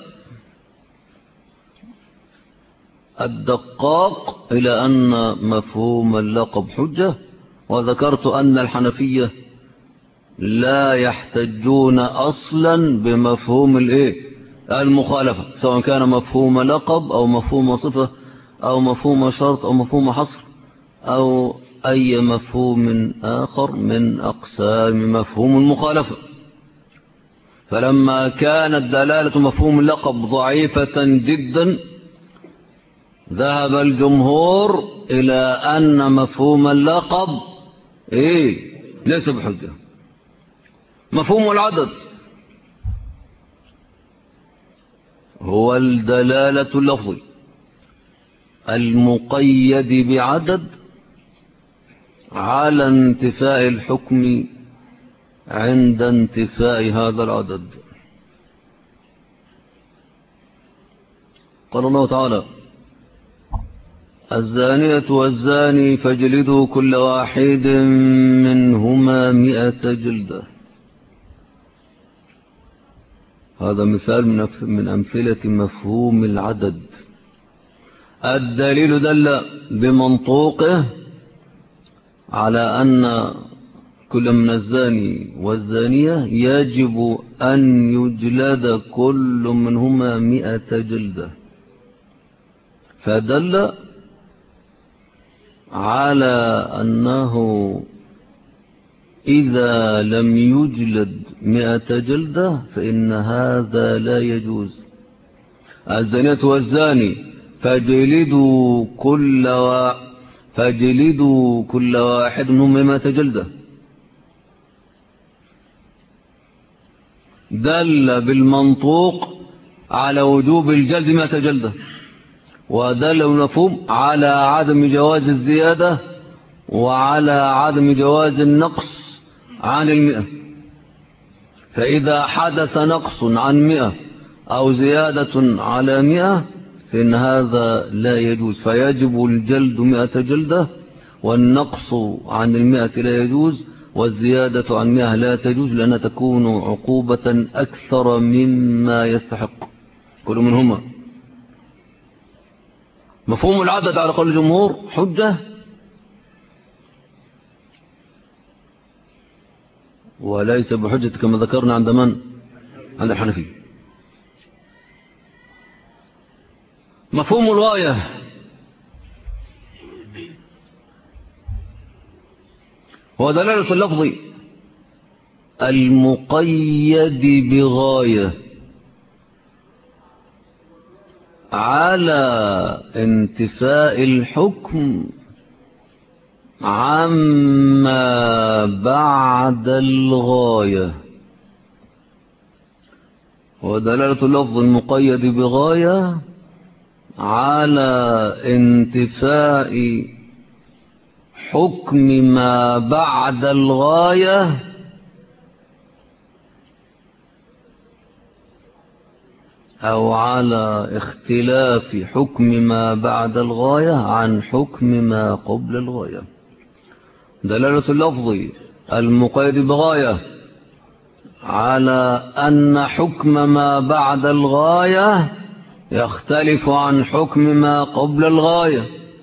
الدقاق إلى أن مفهوم اللقب حجة، وذكرت أن الحنفية لا يحتجون أصلا بمفهوم المخالفة، سواء كان مفهوم لقب أو مفهوم صفة أو مفهوم شرط أو مفهوم حصر أو أي مفهوم آخر من أقسام مفهوم المخالفة. فلما كانت دلالة مفهوم اللقب ضعيفة جدا ذهب الجمهور إلى أن مفهوم اللقب ليس بحجة. مفهوم العدد هو الدلالة اللفظي المقيد بعدد على انتفاء الحكم عند انتفاء هذا العدد. قال الله تعالى: الزانية والزاني فاجلدوا كل واحد منهما 100 جلدة. هذا مثال من أمثلة مفهوم العدد. الدليل دل بمنطوقه على أن كل من الزاني والزانية يجب أن يجلد كل منهما 100 جلدة، فدل على أنه إذا لم يجلد 100 جلدة فإن هذا لا يجوز. الزانية والزاني فاجلدوا كل واحد منهم 100 جلدة، دل بالمنطوق على وجوب الجلد 100 جلدة، ودل المفهوم على عدم جواز الزيادة وعلى عدم جواز النقص عن 100. فإذا حدث نقص عن 100 أو زيادة على 100 فإن هذا لا يجوز، فيجب الجلد 100 جلدة، والنقص عن 100 لا يجوز، والزيادة عن 100 لا تجوز، لأنها تكون عقوبة أكثر مما يستحق كل منهما. مفهوم العدد على قول الجمهور حجة، وليس بحجة كما ذكرنا عند من؟ عند الحنفية. مفهوم الغاية هو دلالة اللفظ المقيد بغاية على انتفاء الحكم عما بعد الغاية. ودلالة اللفظ المقيد بغاية على انتفاء حكم ما بعد الغاية أو على اختلاف حكم ما بعد الغاية عن حكم ما قبل الغاية. دلالة اللفظ المقيد بغاية على أن حكم ما بعد الغاية يختلف عن حكم ما قبل الغاية،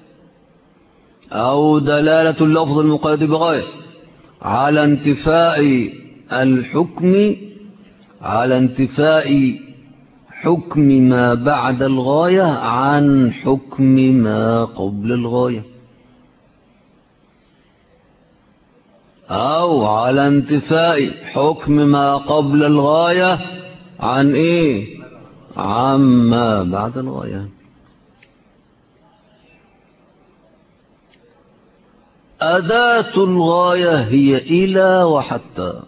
أو دلالة اللفظ المقيد بغاية على انتفاء الحكم على انتفاء حكم ما بعد الغاية عن حكم ما قبل الغاية. أو على انتفاء حكم ما قبل الغاية عن إيه؟ عما بعد الغاية. أداة الغاية هي إلى وحتى.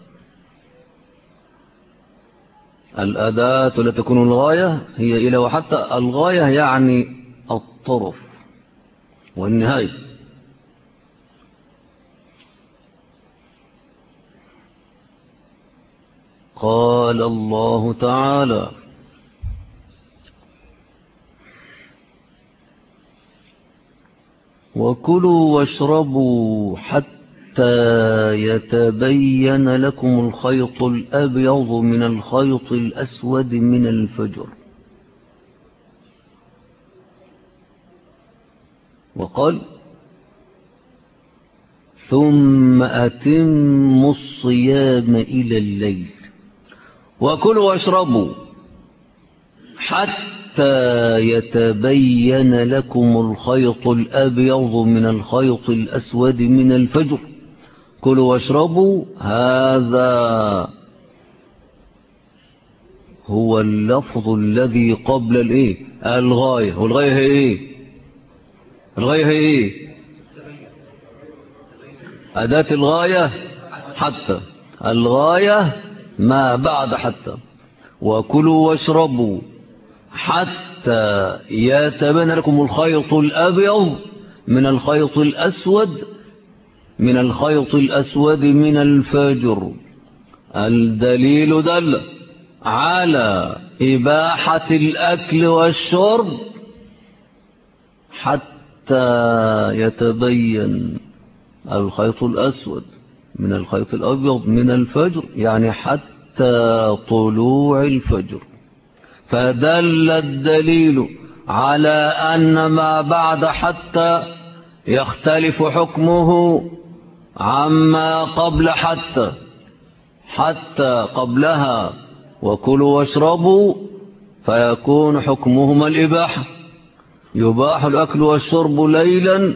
الأداة التي تكون الغاية هي إلى وحتى. الغاية يعني الطرف والنهاية. قال الله تعالى: وكلوا واشربوا حتى يتبين لكم الخيط الأبيض من الخيط الأسود من الفجر. وقال: ثم أتموا الصيام إلى الليل. وكلوا واشربوا حتى يتبين لكم الخيط الأبيض من الخيط الأسود من الفجر. كلوا واشربوا، هذا هو اللفظ الذي قبل الايه؟ الغاية. والغاية هي ايه؟ الغاية هي ايه؟ أداة الغاية حتى. الغاية ما بعد حتى. وكلوا واشربوا حتى يتبين لكم الخيط الأبيض من الخيط الأسود من الخيط الأسود من الفجر. الدليل دل على إباحة الأكل والشرب حتى يتبين الخيط الأسود من الخيط الأبيض من الفجر، يعني حتى طلوع الفجر. فدل الدليل على أن ما بعد حتى يختلف حكمه عما قبل حتى. حتى قبلها وكلوا واشربوا فيكون حكمهما الإباحة، يباح الأكل والشرب ليلا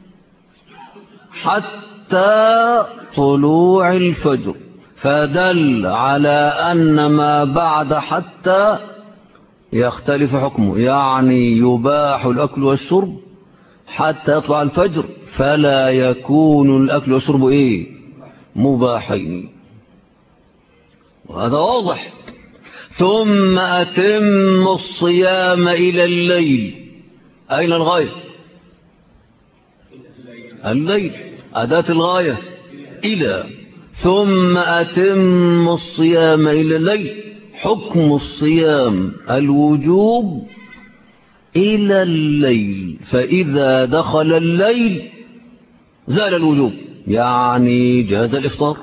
حتى طلوع الفجر. فدل على أن ما بعد حتى يختلف حكمه، يعني يباح الأكل والشرب حتى يطلع الفجر، فلا يكون الأكل والشرب إيه؟ مباحين. وهذا واضح. ثم أتم الصيام إلى الليل. أين الغاية؟ الليل، أداة الغاية إلى. ثم أتم الصيام إلى الليل. حكم الصيام الوجوب إلى الليل، فإذا دخل الليل زال الوجوب، يعني جاز الإفطار.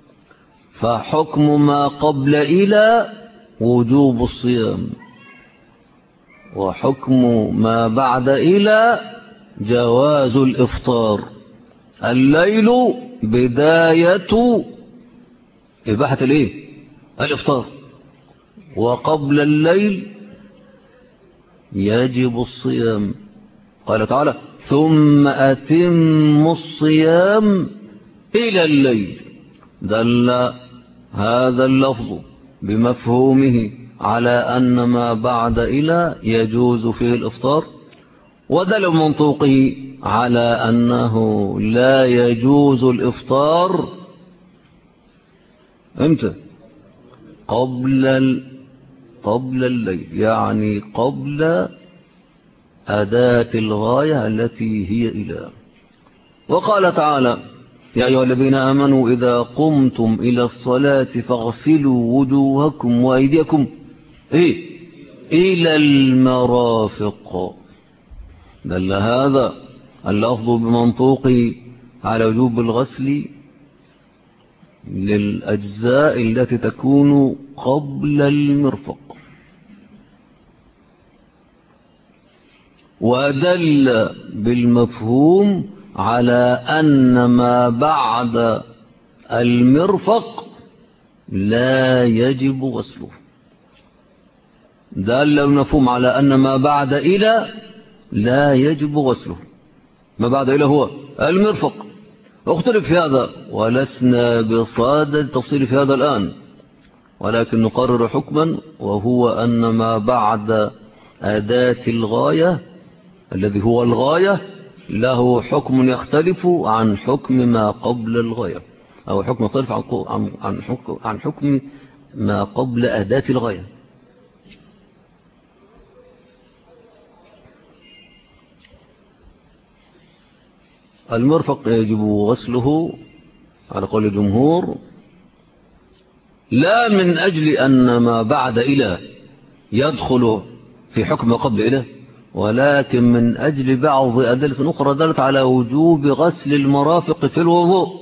فحكم ما قبل إلى وجوب الصيام، وحكم ما بعد إلى جواز الإفطار. الليل بداية إباحة الإيه؟ الإفطار. وقبل الليل يجب الصيام. قال تعالى: ثم أتم الصيام إلى الليل. دل هذا اللفظ بمفهومه على أن ما بعد إلى يجوز فيه الإفطار، ودل منطوقه على أنه لا يجوز الإفطار امتى؟ قبل الليل، يعني قبل أداة الغاية التي هي إلى. وقال تعالى: يا أيها الذين آمنوا إذا قمتم إلى الصلاة فاغسلوا وجوهكم وأيديكم إلى المرافق. دل هذا اللفظ بمنطوقه على وجوب الغسل للأجزاء التي تكون قبل المرفق. ودل بالمفهوم على أن ما بعد المرفق لا يجب غسله. دل المفهوم على أن ما بعد إلى لا يجب غسله. ما بعد إلى هو المرفق، اختلف في هذا ولسنا بصادد التفصيل في هذا الآن، ولكن نقرر حكما، وهو أن ما بعد أداة الغاية الذي هو الغاية له حكم يختلف عن حكم ما قبل الغاية، أو حكم يختلف عن حكم ما قبل أداة الغاية. المرفق يجب غسله على قول الجمهور، لا من أجل أن ما بعد إلى يدخل في حكم قبل إلى، ولكن من أجل بعض أدلة أخرى دلت على وجوب غسل المرافق في الوضوء،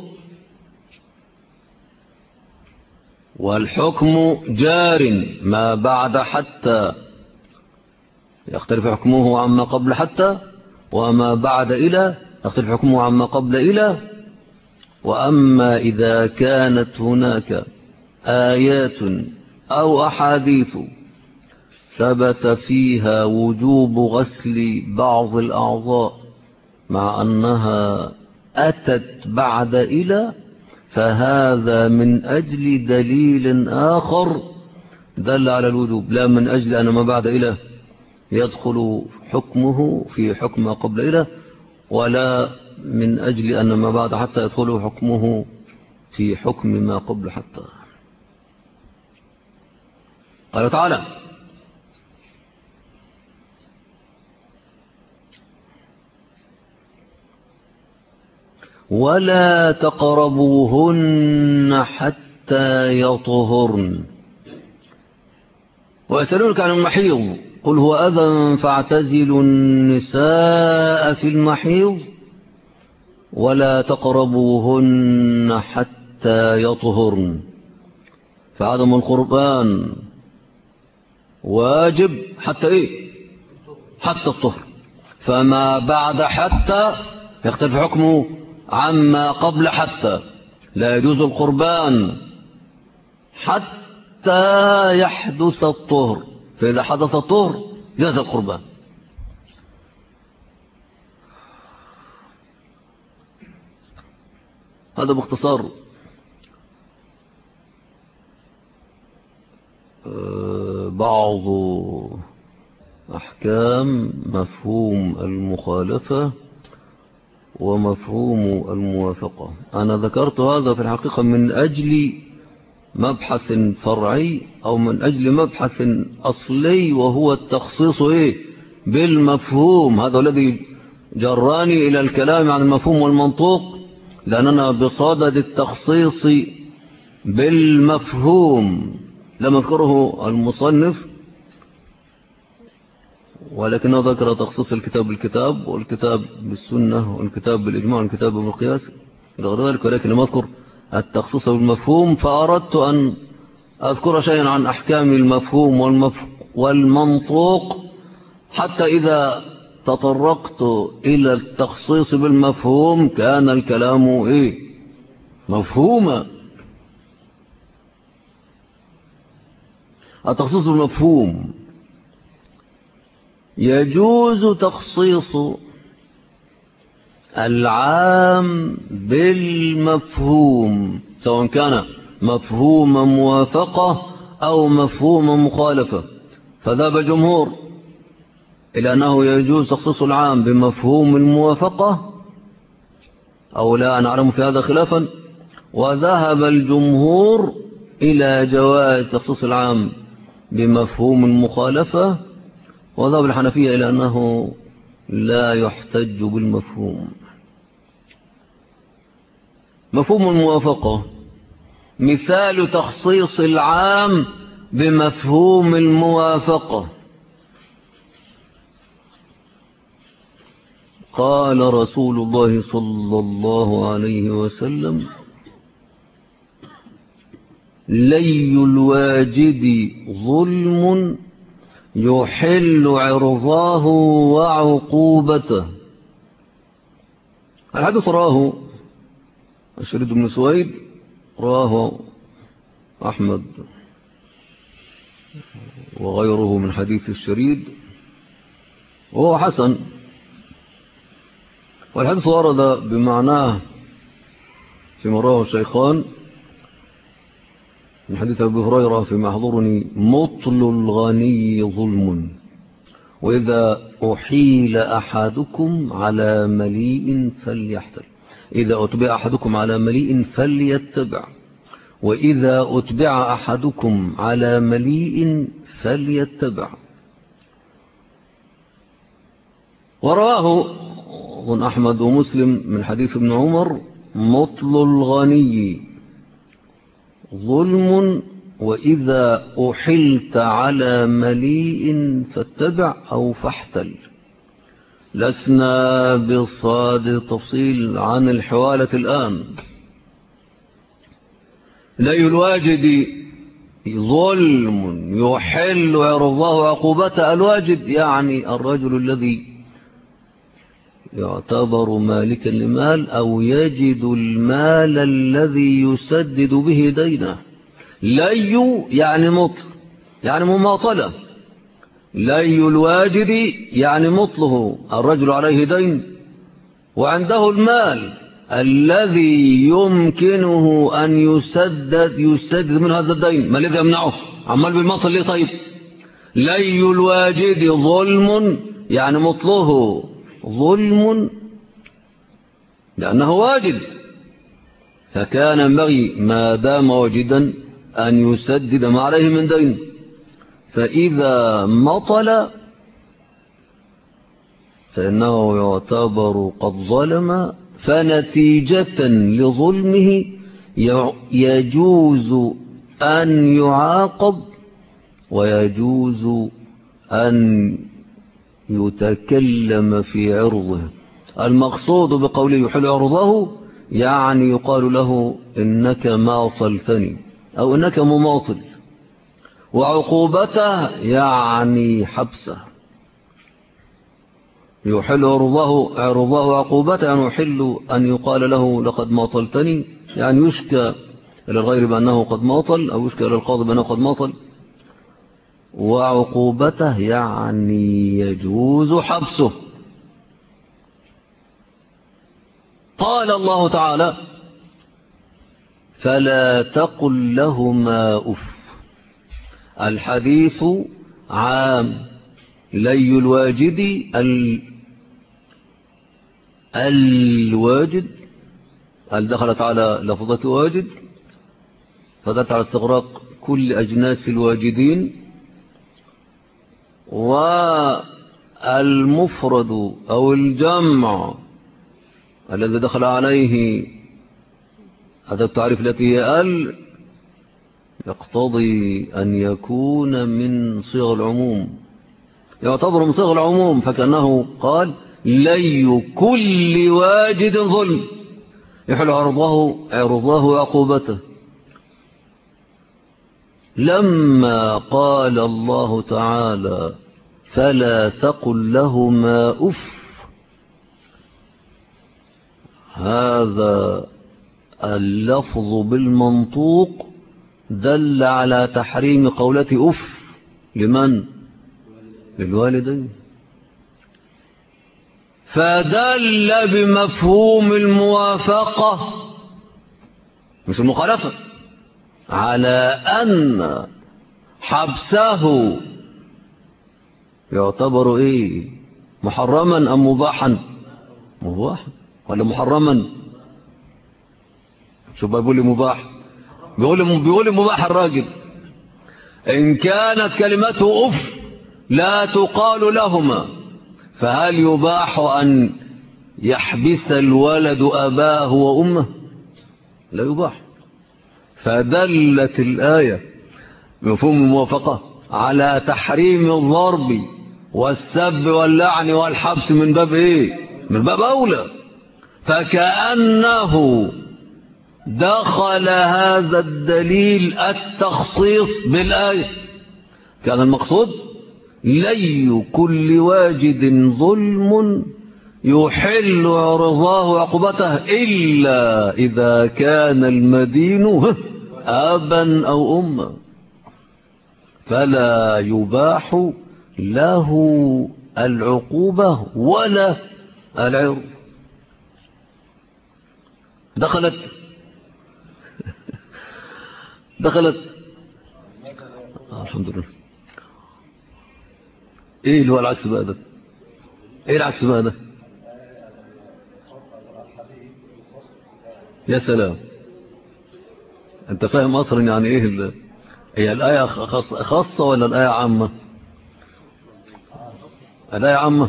والحكم جار ما بعد حتى يختلف حكمه عما قبل حتى، وما بعد إلى يختلف حكمه عما قبل إلى. وأما إذا كانت هناك آيات أو أحاديث ثبت فيها وجوب غسل بعض الأعضاء مع أنها أتت بعد إلى، فهذا من أجل دليل آخر دل على الوجوب، لا من أجل أن ما بعد إلى يدخل حكمه في حكم قبل إلى، ولا من أجل أن ما بعد حتى يدخل حكمه في حكم ما قبل حتى. قال تعالى: ولا تقربوهن حتى يطهرن ويسألونك عن المحيض قل هو أذى فاعتزلوا النساء في المحيض ولا تقربوهن حتى يطهرن. فعدم القربان واجب حتى إيه؟ حتى الطهر. فما بعد حتى يختلف حكمه عما قبل حتى. لا يجوز القربان حتى يحدث الطهر، فإذا حدث الطهر جاز القربان. هذا باختصار بعض أحكام مفهوم المخالفة ومفهوم الموافقة. أنا ذكرت هذا في الحقيقة من أجل مبحث فرعي أو من أجل مبحث أصلي، وهو التخصيص بالمفهوم. هذا الذي جراني إلى الكلام عن المفهوم والمنطوق، لأننا بصدد التخصيص بالمفهوم لم يذكره المصنف، ولكنه ذكر تخصيص الكتاب بالكتاب والكتاب بالسنة والكتاب بالإجماع والكتاب بالقياس إلى غير ذلك، ولكن لم أذكر التخصيص بالمفهوم. فأردت أن أذكر شيئا عن أحكام المفهوم والمنطوق، حتى إذا تطرقت إلى التخصيص بالمفهوم كان الكلام مفهوما. التخصيص بالمفهوم: يجوز تخصيص العام بالمفهوم سواء كان مفهوم موافقة أو مفهوم مخالفة. فذهب الجمهور إلى أنه يجوز تخصيص العام بمفهوم الموافقة، أو لا نعلم في هذا خلافا. وذهب الجمهور إلى جواز تخصيص العام بمفهوم المخالفة، وذهب الحنفية إلى أنه لا يحتج بالمفهوم. مفهوم الموافقة مثال تخصيص العام بمفهوم الموافقة. قال رسول الله صلى الله عليه وسلم: لي الواجد ظلم يحل عرضاه وعقوبته. الحديث راه الشريد بن سويد، راه أحمد وغيره من حديث الشريد، وهو حسن. والحديث ورد بمعناه فيما رواه الشيخان من حديث أبي هريرة فيما يحضرني: مطل الغني ظلم، وإذا أحيل أحدكم على مليء فليحتل، إذا أتبع أحدكم على مليء فليتبع، وإذا أتبع أحدكم على مليء فليتبع. ورواه ابن أحمد ومسلم من حديث ابن عمر: مطل الغني ظلم، وإذا أحلت على مليء فاتبع أو فاحتل. لسنا بصاد تفصيل عن الحوالة الآن. لي الواجد ظلم يحل ويرضاه عقوبته. الواجد يعني الرجل الذي يعتبر مالكا لمال أو يجد المال الذي يسدد به دينه. لي يعني مطل يعني مماطلة. لي الواجد يعني مطله، الرجل عليه دين وعنده المال الذي يمكنه أن يسدد من هذا الدين. ما الذي يمنعه؟ عمال بالمطل ليه؟ طيب لي الواجد ظلم يعني مطله ظلم لأنه واجد، فكان ينبغي ما دام واجدا أن يسدد ما عليه من دين. فإذا مطل فإنه يعتبر قد ظلم، فنتيجة لظلمه يجوز أن يعاقب ويجوز أن يتكلم في عرضه. المقصود بقوله يحل عرضه يعني يقال له إنك ماطلتني أو إنك مماطل، وعقوبته يعني حبسه. يحل عرضه عقوبته يعني يحل أن يقال له لقد ماطلتني، يعني يشكى إلى الغير بأنه قد ماطل أو يشكى إلى القاضي بأنه قد ماطل. وعقوبته يعني يجوز حبسه. قال الله تعالى: فلا تقل لهما أف. الحديث عام. لي الواجد الواجد دخلت على لفظة واجد فدلت على استغراق كل أجناس الواجدين. والمفرد أو الجمع الذي دخل عليه هذا التعريف التي هي يقتضي أن يكون من صيغ العموم، يعتبر من صيغ العموم، فكأنه قال: لي كل واجد ظلم يحل عرضه عقوبته. لما قال الله تعالى: فلا تقل لهما أف، هذا اللفظ بالمنطوق دل على تحريم قولة أف. لمن؟ للوالدين. فدل بمفهوم الموافقة مش المخالفة على أن حبسه يعتبر محرما أم مباحا؟ مباحا ولا محرما؟ شو بيقول لي مباح؟ بيقول لي مباح. الراجل إن كانت كلمته أف لا تقال لهما، فهل يباح أن يحبس الولد أباه وأمه؟ لا يباح. فدلت الآية بمفهوم الموافقة على تحريم الضرب والسب واللعن والحبس من باب من باب أولى. فكأنه دخل هذا الدليل التخصيص بالآية. كان المقصود: لي كل واجد ظلم يحل عرضاه عقوبته إلا إذا كان المدين أبا أو أما، فلا يباح له العقوبة ولا العرض. دخلت دخلت. الحمد لله. ايه اللي هو العكس بقى ده؟ ايه العكس بقى ده؟ يا سلام، انت فاهم اصلا يعني ايه هي الآية خاصة ولا الآية عامة؟ الآية عامة،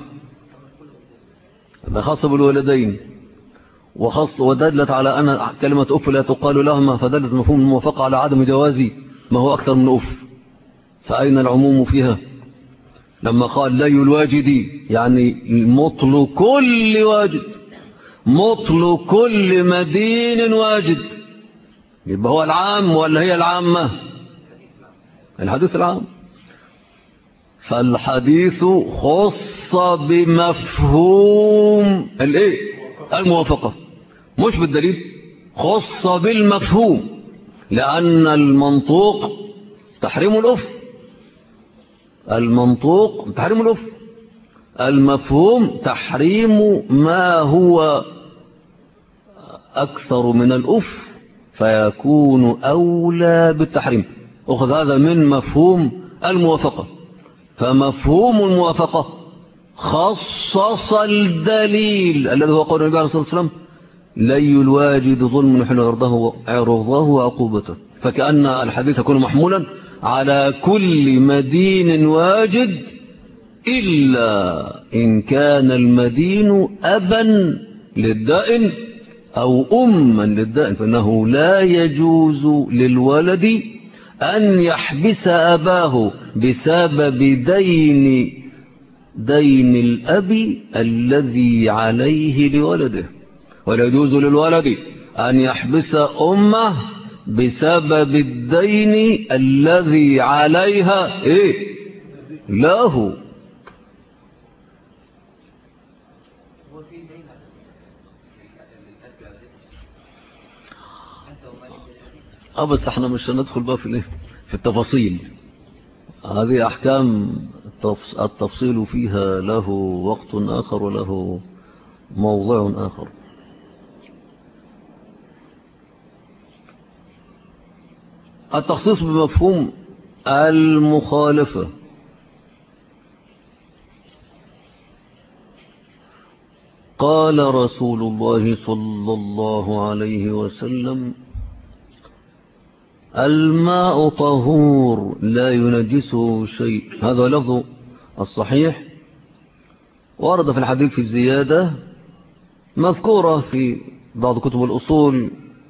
خاصة بالولدين، وخاصة ودلت على أن كلمة أف لا تقال لهما، فدلت مفهوم الموافقة على عدم جواز ما هو أكثر من أف. فأين العموم فيها؟ لما قال لا الواجدي يعني مطل كل واجد، مطل كل مدين واجد، يبقى هو العام ولا هي العامة؟ الحديث العام. فالحديث خص بمفهوم الايه؟ الموافقة، مش بالدليل، خص بالمفهوم، لأن المنطوق تحريم الأف، المنطوق تحريم الأف، المفهوم تحريم ما هو أكثر من الأف، فيكون أولى بالتحريم. أخذ هذا من مفهوم الموافقة. فمفهوم الموافقة خصص الدليل الذي هو قول النبي عليه الصلاة والسلام لي الواجد ظلم يحل عرضه وعقوبته، فكأن الحديث يكون محمولا على كل مدين واجد إلا إن كان المدين أبا للدائن أو أما للدائن، فإنه لا يجوز للولد أن يحبس أباه بسبب دين الأب الذي عليه لولده، ولا يجوز للولد أن يحبس أمه بسبب الدين الذي عليها له. بس احنا مش هندخل بقى في التفاصيل، هذه أحكام التفصيل فيها له وقت آخر وله موضع آخر. التخصيص بمفهوم المخالفة. قال رسول الله صلى الله عليه وسلم الماء طهور لا ينجسه شيء، هذا لفظ الصحيح، ورد في الحديث في الزيادة مذكورة في بعض كتب الأصول،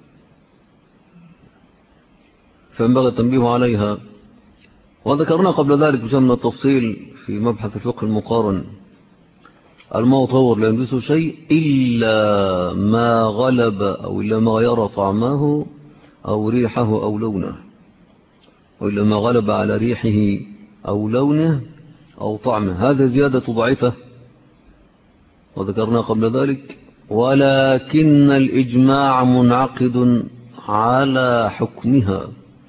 فينبغي التنبيه عليها، وذكرنا قبل ذلك بشيء من التفصيل في مبحث الفقه المقارن. الماء طهور لا ينجسه شيء إلا ما غلب أو إلا ما غير طعمه أو ريحه أو لونه، وإلا ما غلب على ريحه أو لونه أو طعمه. هذا زيادة ضعيفة وذكرنا قبل ذلك، ولكن الإجماع منعقد على حكمها،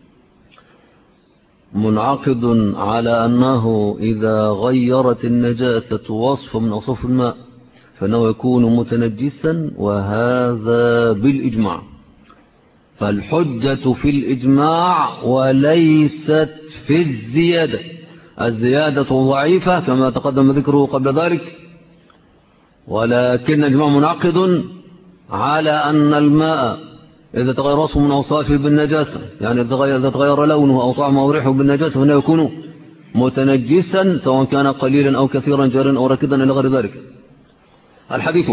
منعقد على أنه إذا غيرت النجاسة وصف من أوصاف الماء فإنه يكون متنجسا، وهذا بالإجماع. فالحجة في الإجماع وليست في الزيادة. الزيادة ضعيفة كما تقدم ذكره قبل ذلك، ولكن الإجماع منعقد على أن الماء إذا تغير وصفه من أوصافه بالنجاسة، يعني إذا تغير لونه أو طعمه أو ريحه بالنجاسة فإنه يكون متنجسا سواء كان قليلا أو كثيرا جارا أو ركدا إلى غير ذلك. الحديث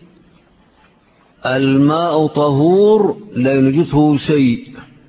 الماء طهور لا ينجسه شيء،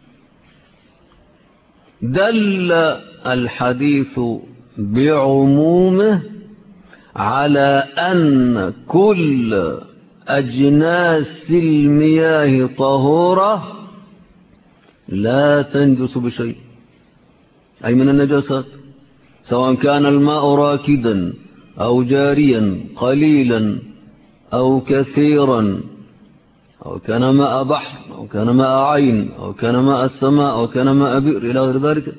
دل الحديث بعمومه على أن كل أجناس المياه طهورة لا تنجس بشيء، أي من النجاسات، سواء كان الماء راكدا أو جاريا قليلا أو كثيرا، أو كان ماء بحر أو كان ماء عين أو كان ماء السماء أو كان ماء بئر إلى غير ذلك،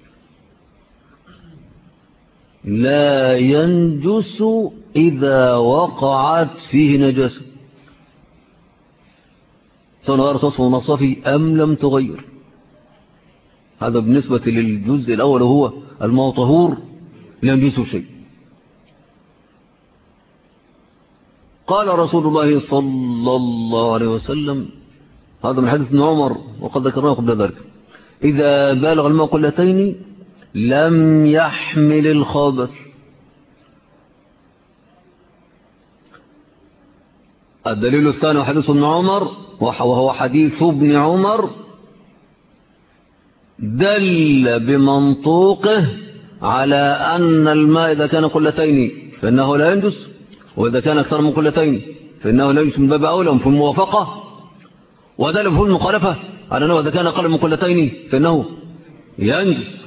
لا ينجس إذا وقعت فيه نجاسة، سواء غيرت وصفه نصفي أم لم تغير. هذا بالنسبة للجزء الأول وهو الماء طهور لا ينجسه شيء. قال رسول الله صلى الله عليه وسلم، هذا من حديث ابن عمر وقد ذكرناه قبل ذلك: إذا بالغ الماء قلتين لم يحمل الخبث. الدليل الثاني حديث ابن عمر، وهو حديث ابن عمر دل بمنطوقه على أن الماء إذا كان قلتين فإنه لا ينجس، وإذا كان أكثر من قلتين فإنه لا ينجس من باب أولى في الموافقة. ودل في المخالفة على أنه إذا كان أقل من قلتين فإنه ينجس.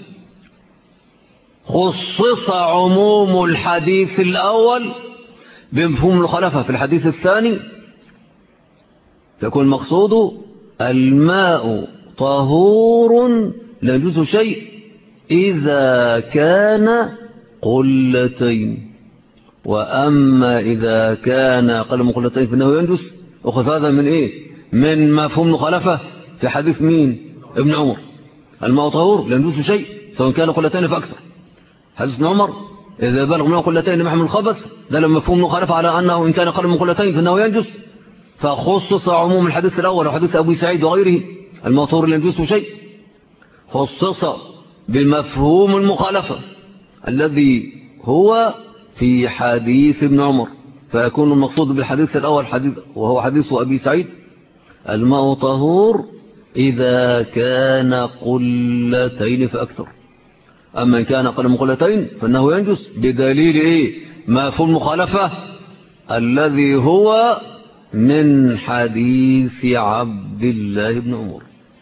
خصص عموم الحديث الأول بمفهوم المخالفة في الحديث الثاني، فيكون المقصود الماء طهور لا يجوز شيء إذا كان قلتين، وأما إذا كان أقل من قلتين فإنه ينجس. أخذ هذا من إيه؟ من مفهوم المخالفة في حديث مين؟ ابن عمر: الماء طهور لا يجوز شيء سواء كان قلتين فأكثر. حديث ابن عمر: إذا بلغ منه قلتين لم يحمل الخبث، ده لما مفهوم المخالفة على أنه إن كان أقل من قلتين فإنه ينجس. فخصص عموم الحديث الأول وحديث أبي سعيد وغيره: الماء طهور لا يجوز شيء، خصص بمفهوم المخالفة الذي هو في حديث ابن عمر، فيكون المقصود بالحديث الأول وهو حديث أبي سعيد: الماء طهور إذا كان قلتين فأكثر. أما إن كان أقل من قلتين فإنه ينجس بدليل إيه؟ مفهوم المخالفة الذي هو من حديث عبد الله بن عمر.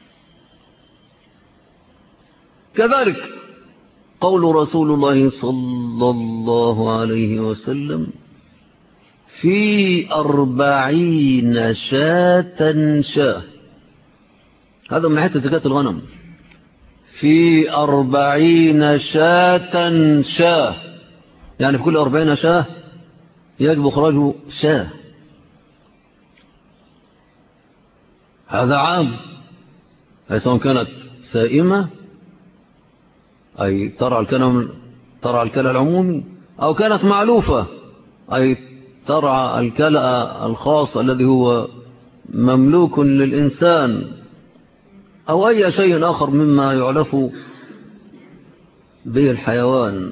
كذلك قول رسول الله صلى الله عليه وسلم: في 40 شاة شاه. هذا من حتى زكاة الغنم. في 40 شاة شاه، يعني في كل 40 شاه يجب إخراج شاه. هذا عام، أي سواء كانت سائمة أي ترعى الكلى العمومي، أو كانت معلوفة أي ترعى الكلى الخاص الذي هو مملوك للإنسان، أو أي شيء آخر مما يعلف به الحيوان.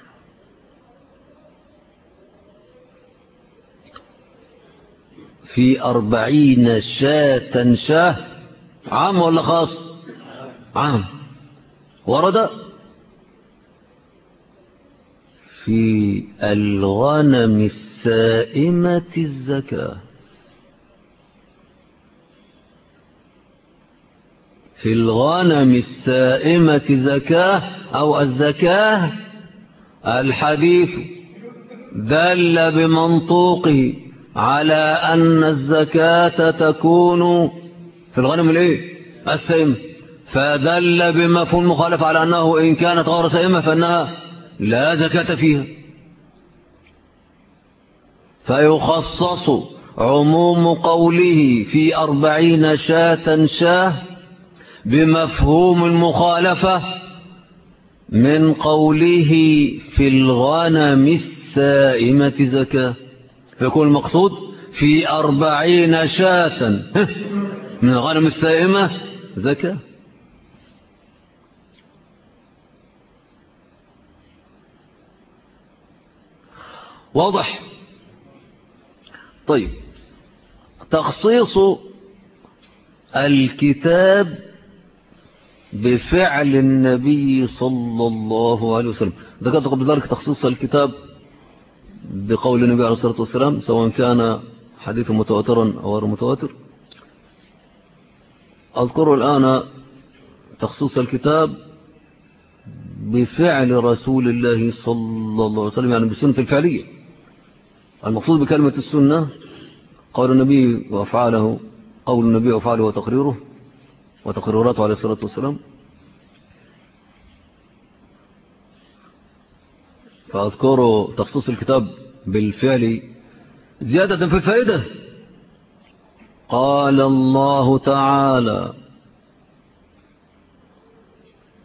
في 40 شاة شاه، عام ولا خاص؟ عام. ورد في الغنم السائمة الزكاة. في الغنم السائمة زكاة أو الزكاة. الحديث دل بمنطوقه على أن الزكاة تكون في الغنم السائمة، فدل بمفهوم المخالفة على أنه إن كانت غير سائمة فإنها لا زكاة فيها. فيخصص عموم قوله في 40 شاة شاه بمفهوم المخالفة من قوله في الغنم السائمة زكاة، فيكون المقصود في 40 شاة من الغنم السائمة زكاة. واضح؟ طيب، تخصيص الكتاب بفعل النبي صلى الله عليه وسلم. ذكرت قبل ذلك تخصيص الكتاب بقول النبي عليه الصلاة والسلام، سواء كان حديث متواترا أو غير متواتر. أذكر الآن تخصيص الكتاب بفعل رسول الله صلى الله عليه وسلم، يعني بالسنة الفعلية. المقصود بكلمة السنة قول النبي وأفعاله، قول النبي وأفعاله وتقريره وتقريراته عليه الصلاة والسلام. فأذكر تخصيص الكتاب بالفعل زيادة في الفائدة. قال الله تعالى: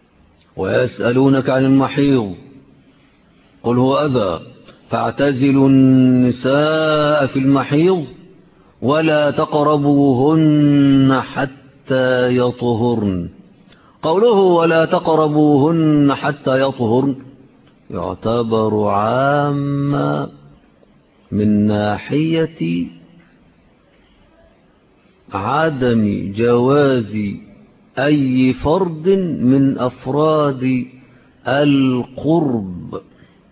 ويسألونك عن المحيض قل هو أذى فاعتزلوا النساء في المحيض ولا تقربوهن حتى يطهرن. قوله ولا تقربوهن حتى يطهرن يعتبر عاما من ناحية عدم جواز أي فرد من أفراد القرب،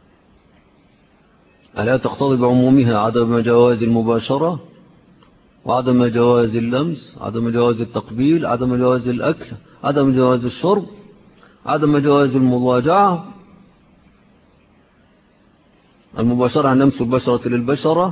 ألا تقتضي بعمومها عدم جواز المباشرة وعدم جواز اللمس، عدم جواز التقبيل، عدم جواز الأكل، عدم جواز الشرب، عدم جواز المضاجعة، المباشرة عن لمس البشرة للبشرة،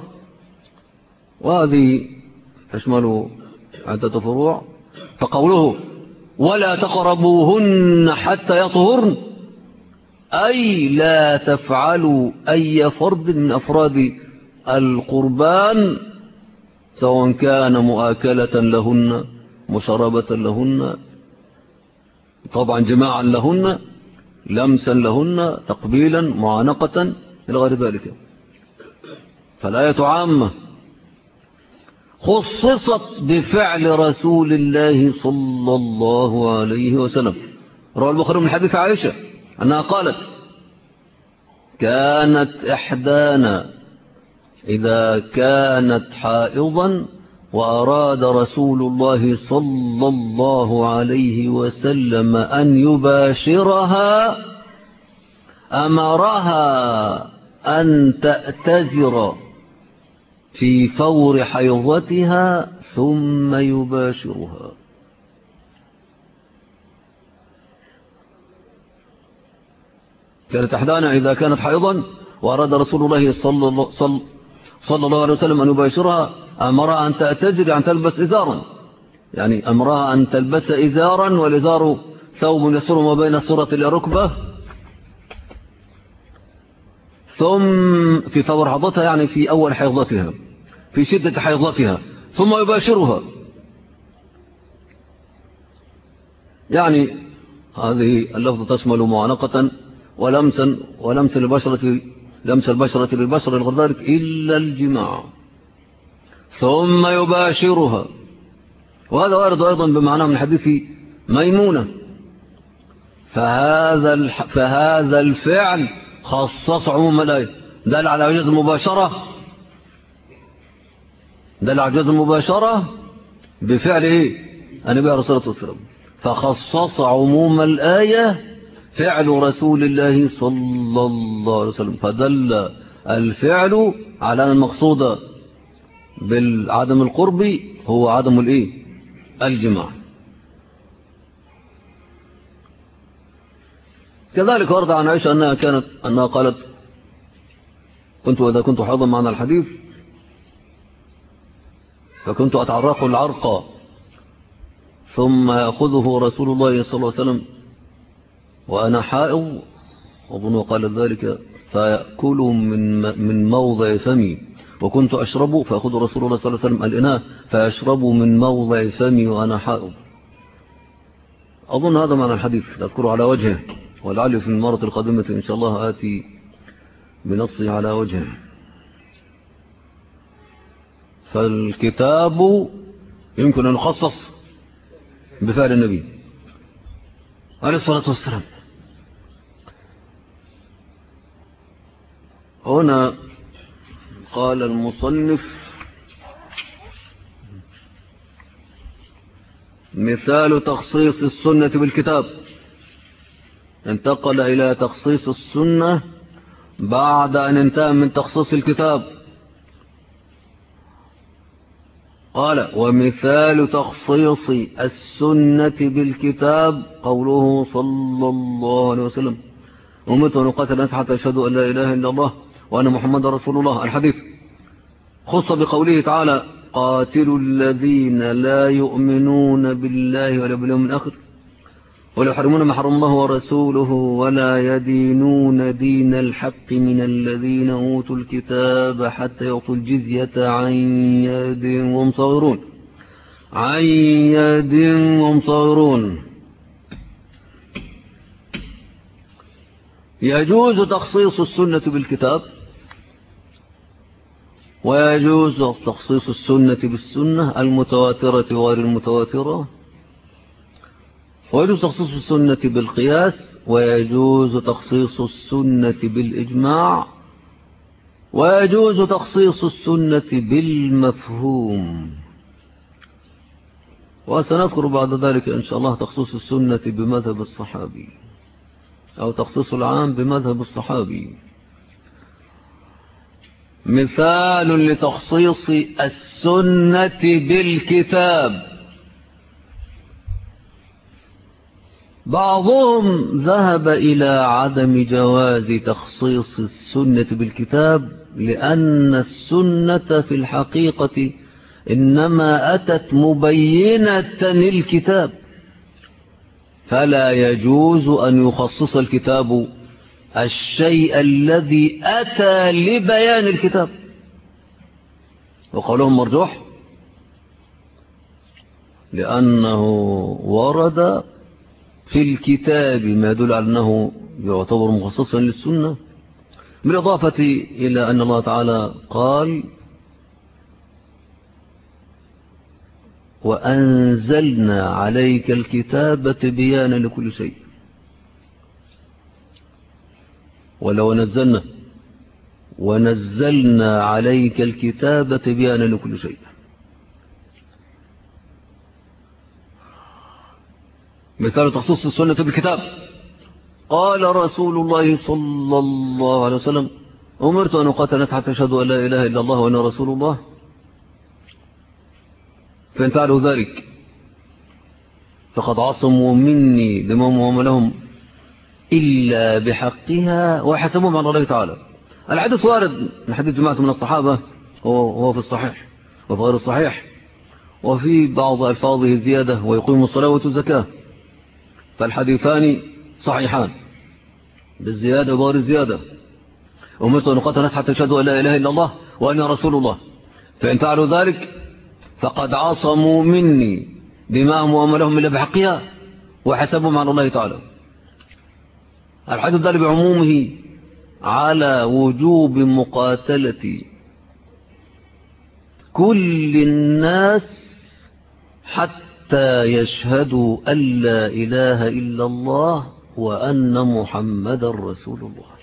وهذه تشمل عدة فروع. فقوله ولا تقربوهن حتى يطهرن أي لا تفعلوا أي فرد من أفراد القربان سواء كان مؤاكلة لهن، مشربة لهن، طبعا جماعا لهن، لمسا لهن، تقبيلا، معانقة إلى غير ذلك. فالآية عامة خصصت بفعل رسول الله صلى الله عليه وسلم. روى البخاري من حديث عائشة أنها قالت كانت إحدانا إذا كانت حائضا وأراد رسول الله صلى الله عليه وسلم أن يباشرها أمرها أن تأتزر في فور حيضتها ثم يباشرها. كانت إحدانا إذا كانت حيضا وأراد رسول الله صلى الله عليه وسلم أن يباشرها أمرها أن تأتزر، أن تلبس إزارا، يعني أمرها أن تلبس إزارا، والإزار ثوب يسر ما بين السرة إلى الركبة، ثم في فور حيضتها يعني في أول حيضتها، في شدة حيضتها، ثم يباشرها. يعني هذه اللفظة تشمل معانقة ولمس البشرة، لمس البشرة للبشرة غير ذلك إلا الجماع، ثم يباشرها. وهذا وارد أيضا بمعنى من حديث ميمونة. فهذا الفعل خصص عموم الآية، دل على جواز المباشرة، دل على جواز المباشرة بفعل إيه؟ النبي عليه الصلاة والسلام. فخصص عموم الآية فعل رسول الله صلى الله عليه وسلم، فدل الفعل على أن المقصود بالعدم القرب هو عدم الإيه؟ الجماع. كذلك ورد عن عائشة أنها قالت إذا كنت حاضا معنا الحديث فكنت أتعرق العرق ثم يأخذه رسول الله صلى الله عليه وسلم وأنا حائض، أظن قال ذلك، فيأكل من موضع فمي، وكنت أشرب فأخذ رسول الله صلى الله عليه وسلم الإناء فيشرب من موضع فمي وأنا حائض. أظن هذا معنى الحديث، أذكره على وجهه، ولعلي في المرة القادمة إن شاء الله آتي بنصه على وجهه. فالكتاب يمكن أن يخصص بفعل النبي عليه الصلاة والسلام. هنا قال المصنف مثال تخصيص السنة بالكتاب، انتقل إلى تخصيص السنة بعد أن انتهى من تخصيص الكتاب. قال ومثال تخصيص السنة بالكتاب قوله صلى الله عليه وسلم أمرت أن أقاتل الناس حتى يشهدوا أن لا إله إلا الله وأن محمد رسول الله. الحديث خص بقوله تعالى قاتلوا الذين لا يؤمنون بالله ولا باليوم الآخر ولا يحرمون ما حرم الله ورسوله ولا يدينون دين الحق من الذين أوتوا الكتاب حتى يعطوا الجزية عن يد وهم صاغرون. يجوز تخصيص السنة بالكتاب، ويجوز تخصيص السنة بالسنة المتواترة وغير المتواترة، ويجوز تخصيص السنة بالقياس، ويجوز تخصيص السنة بالإجماع، ويجوز تخصيص السنة بالمفهوم. وسنذكر بعد ذلك إن شاء الله تخصيص السنة بمذهب الصحابي، أو تخصيص العام بمذهب الصحابي. مثال لتخصيص السنة بالكتاب: بعضهم ذهب إلى عدم جواز تخصيص السنة بالكتاب، لأن السنة في الحقيقة إنما أتت مبينة للكتاب، فلا يجوز أن يخصص الكتاب الشيء الذي أتى لبيان الكتاب. وقولهم مرجوح، لأنه ورد في الكتاب ما يدل على أنه يعتبر مخصصا للسنة، بالإضافة إلى أن الله تعالى قال: وأنزلنا عليك الكتاب تبيانا لكل شيء. ولو ونزلنا عليك الكتاب تبيانا لكل شيء. مثال تخصيص السنة بالكتاب: قال رسول الله صلى الله عليه وسلم: أمرت أن أقاتل حتى أشهد أن لا إله إلا الله وأنا رسول الله، فإن فعلوا ذلك فقد عصموا مني دماءهم لهم إلا بحقها وحسبهم على الله تعالى. الحديث وارد من حديث جماعة من الصحابة، وهو في الصحيح وفي غير الصحيح، وفي بعض ألفاظه زيادة: ويقيم الصلاة ويؤتي الزكاة. فالحديثان صحيحان بالزيادة وغير الزيادة: أمرت أن أقاتل حتى أشهدوا أن لا إله إلا الله وأنا رسول الله، فإن فعلوا ذلك فقد عصموا مني دماءهم وأموالهم إلا بحقها وحسبهم على الله تعالى. الحديث دل بعمومه على وجوب مقاتلة كل الناس حتى يشهدوا أن لا إله إلا الله وأن محمد رسول الله.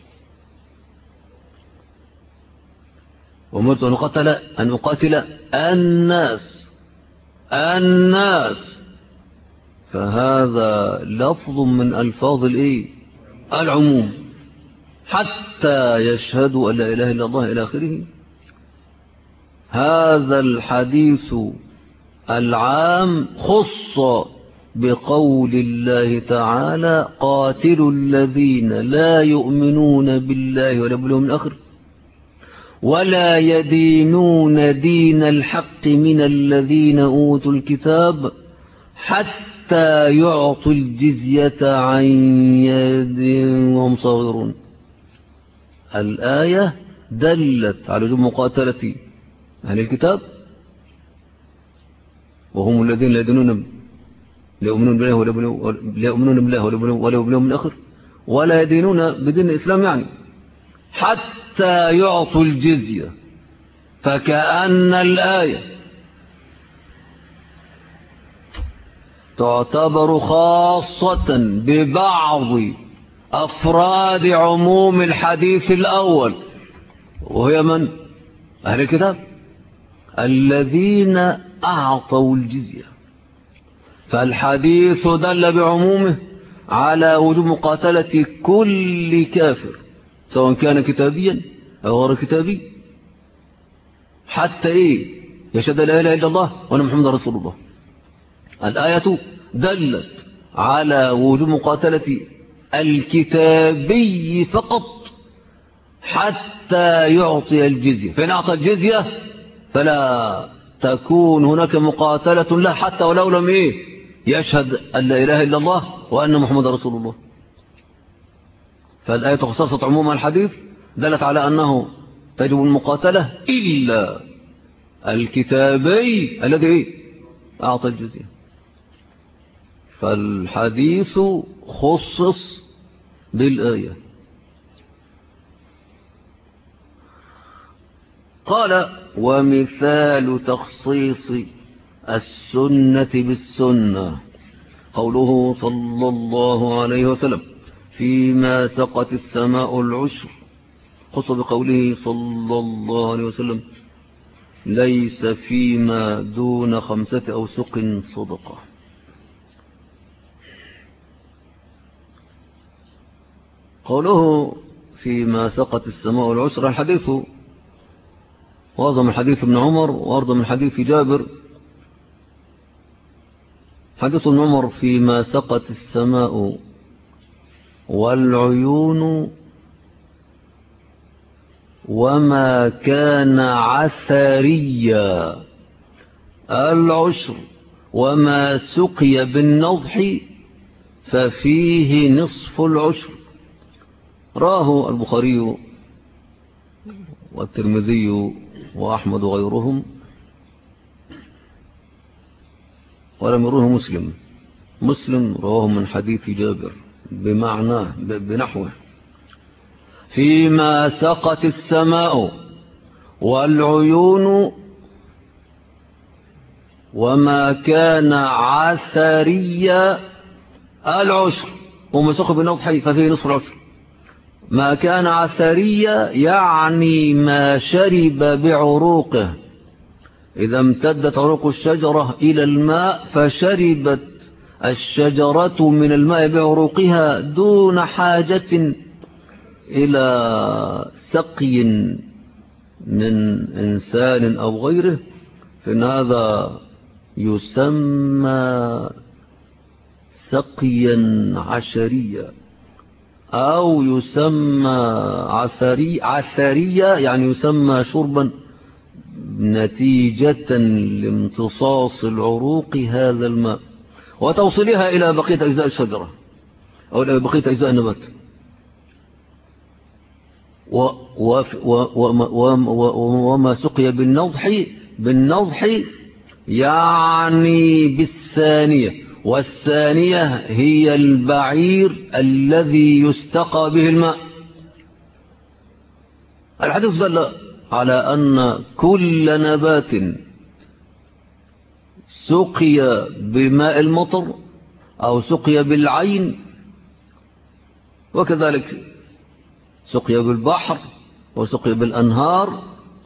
وأمرت أن أقاتل الناس، فهذا لفظ من ألفاظ العموم، حتى يشهدوا أن لا إله إلا الله إلى آخره. هذا الحديث العام خص بقول الله تعالى: قاتلوا الذين لا يؤمنون بالله ولا باليوم الآخر ولا يدينون دين الحق من الذين أوتوا الكتاب حتى يعطوا الجزية عن يد وهم صاغرون. الآية دلت على وجوب مقاتلة أهل الكتاب، وهم الذين لا يؤمنون بالله ولا باليوم الآخر ولا يدينون بدين الإسلام، يعني حتى يعطوا الجزية. فكأن الآية تعتبر خاصة ببعض أفراد عموم الحديث الأول، وهي من؟ أهل الكتاب الذين أعطوا الجزية. فالحديث دل بعمومه على وجوب مقاتلة كل كافر، سواء كان كتابيا أو غير كتابي، حتى يشهد لا إله إلا الله وأن محمد رسول الله. الآية دلت على وجوب مقاتلة الكتابي فقط حتى يعطي الجزية، فإن أعطى الجزية فلا تكون هناك مقاتلة له حتى ولو لم يشهد أن لا إله إلا الله وأن محمد رسول الله. فالآية خصصت عموم الحديث، دلت على أنه تجب المقاتلة إلا الكتابي الذي أعطى الجزية. فالحديث خصص بالآية قال ومثال تخصيص السنة بالسنة قوله صلى الله عليه وسلم فيما سقت السماء العشر، خص بقوله صلى الله عليه وسلم ليس فيما دون 5 أوسق صدقة. قوله فيما سقت السماء العشر الحديث وهذا من حديث ابن عمر وأرضى من حديث جابر. حديث ابن عمر فيما سقت السماء والعيون وما كان عثريا العشر وما سقي بالنضح ففيه نصف العشر. راه البخاري والترمذي وأحمد وغيرهم ولم يروه مسلم رواه من حديث جابر بمعناه بنحوه فيما سقت السماء والعيون وما كان عثريا العشر وما سقي بالنضح ففيه نصف العشر. ما كان عثريا يعني ما شرب بعروقه، إذا امتدت عروق الشجرة إلى الماء فشربت الشجرة من الماء بعروقها دون حاجة إلى سقي من إنسان أو غيره، فإن هذا يسمى سقيا عشريا أو يسمى عثريا يعني يسمى شربا نتيجة لامتصاص العروق هذا الماء وتوصيلها إلى بقية أجزاء الشجرة أو إلى بقية أجزاء النبات. وما سقي بالنضح يعني بالثانية، والثانية هي البعير الذي يستقى به الماء. الحديث دل على أن كل نبات سقي بماء المطر أو سقي بالعين وكذلك سقي بالبحر وسقي بالأنهار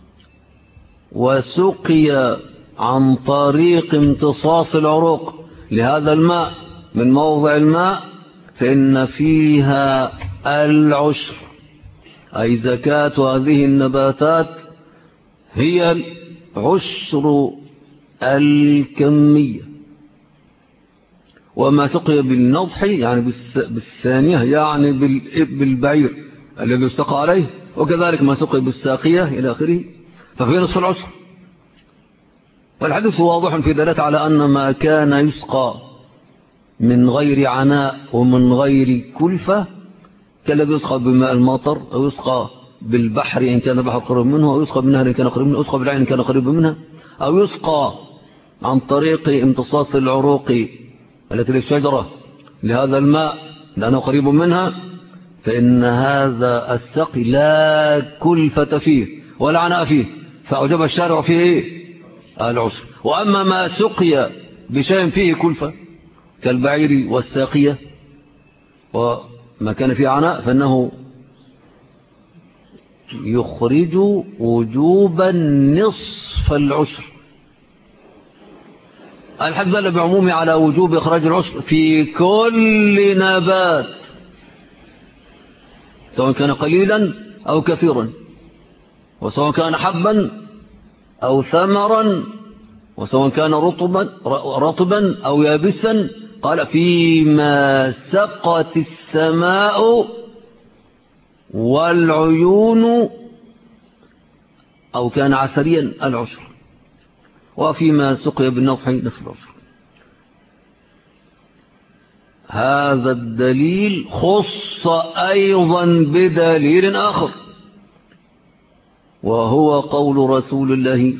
وسقي عن طريق امتصاص العروق لهذا الماء من موضع الماء فإن فيها العشر، أي زكاة هذه النباتات هي العشر الكمية. وما سقي بالنضح يعني بالثانية يعني بالبعير الذي يستقى عليه، وكذلك ما سقي بالساقية إلى آخره ففي نصف العشر. والحديث واضح في دلالة على أن ما كان يسقى من غير عناء ومن غير كلفة كالذي يسقى بماء المطر أو يسقى بالبحر إن كان البحر قريب منه أو يسقى بالنهر إن كان قريب منه أو يسقى بالعين إن كان قريب منها أو يسقى عن طريق امتصاص العروق التي للشجرة لهذا الماء لأنه قريب منها، فإن هذا السقي لا كلفة فيه ولا عناء فيه فأوجب الشارع فيه العشر. وأما ما سقي بشيء فيه كلفة كالبعير والساقية وما كان فيه عناء فإنه يخرج وجوبا نصف العشر. الحديث دل بعمومه على وجوب إخراج العشر في كل نبات سواء كان قليلا أو كثيرا، وسواء كان حبا أو ثمرا، وسواء كان رطبا أو يابسا. قال فيما سقت السماء والعيون أو كان عثريا العشر، وفيما سقي بالنضح نصف العشر. هذا الدليل خص أيضا بدليل آخر وهو قول رسول الله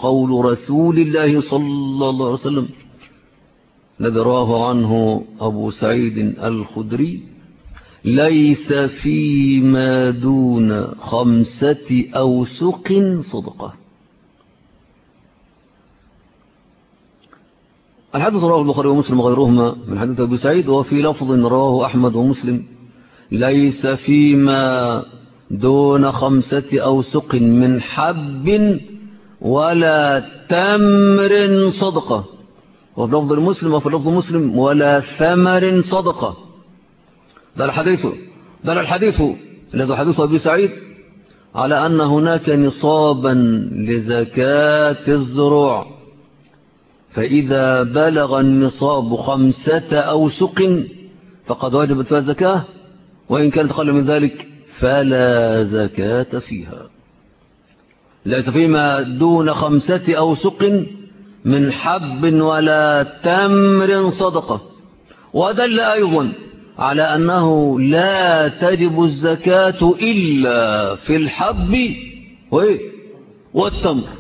صلى الله عليه وسلم الذي رواه عنه أبو سعيد الخدري ليس فيما دون 5 أوسق صدقة. الحديث رواه البخاري ومسلم وغيرهما من حديث أبي سعيد، وفي لفظ رواه أحمد ومسلم: ليس فيما دون 5 أوسق من حب ولا تمر صدقة. وفي لفظ المسلم وفي لفظ مسلم: ولا ثمر صدقة. ده الحديث الذي حديث أبي سعيد على أن هناك نصابا لزكاة الزروع، فإذا بلغ النصاب 5 أوسق فقد وجبت فيها زكاة، وإن كانت أقل من ذلك فلا زكاة فيها. ليس فيما دون 5 أوسق من حب ولا تمر صدقة. ودل أيضا على أنه لا تجب الزكاة إلا في الحب والتمر.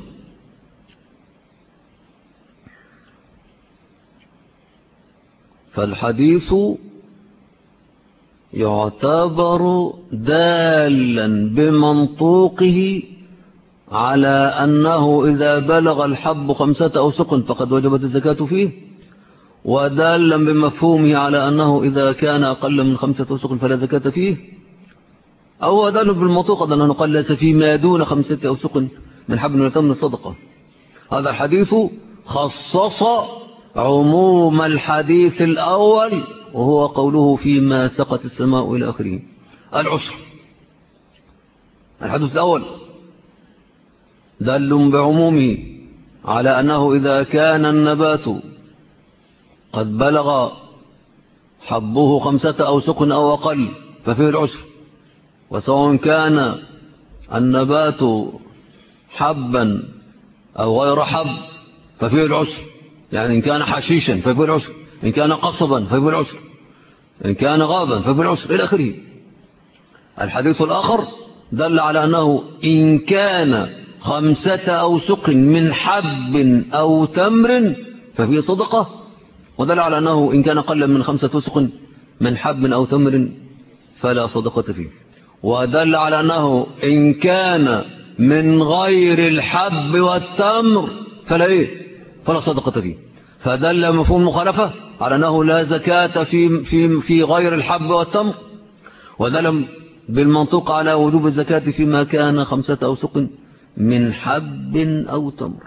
فالحديث يعتبر دالا بمنطوقه على أنه إذا بلغ الحب 5 أوسق فقد وجبت الزكاة فيه، ودالا بمفهومه على أنه إذا كان أقل من 5 أوسق فلا زكاة فيه، أو دالا بالمنطوق أنه قال ليس فيما دون 5 أوسق من حب ولا تمر صدقة. هذا الحديث خصص عموم الحديث الأول، وهو قوله فيما سقت السماء إلى آخره العشر. الحديث الأول دل بعمومه على أنه إذا كان النبات قد بلغ حبه 5 أوسق أو أقل ففيه العشر، وسواء كان النبات حبا أو غير حب ففيه العشر، يعني إن كان حشيشا ففيه العشر، إن كان قصبا ففيه العشر، إن كان غابا ففيه العشر إلى آخره. الحديث الآخر دل على أنه إن كان 5 أوسق من حب أو تمر ففيه صدقة، ودل على أنه إن كان قل من 5 أوسق من حب أو تمر فلا صدقة فيه، ودل على أنه إن كان من غير الحب والتمر فلا صدقة فيه. فدل مفهوم المخالفة على أنه لا زكاة في غير الحب والتمر، ودل بالمنطوق على وجوب الزكاة فيما كان 5 أوسق من حب أو تمر.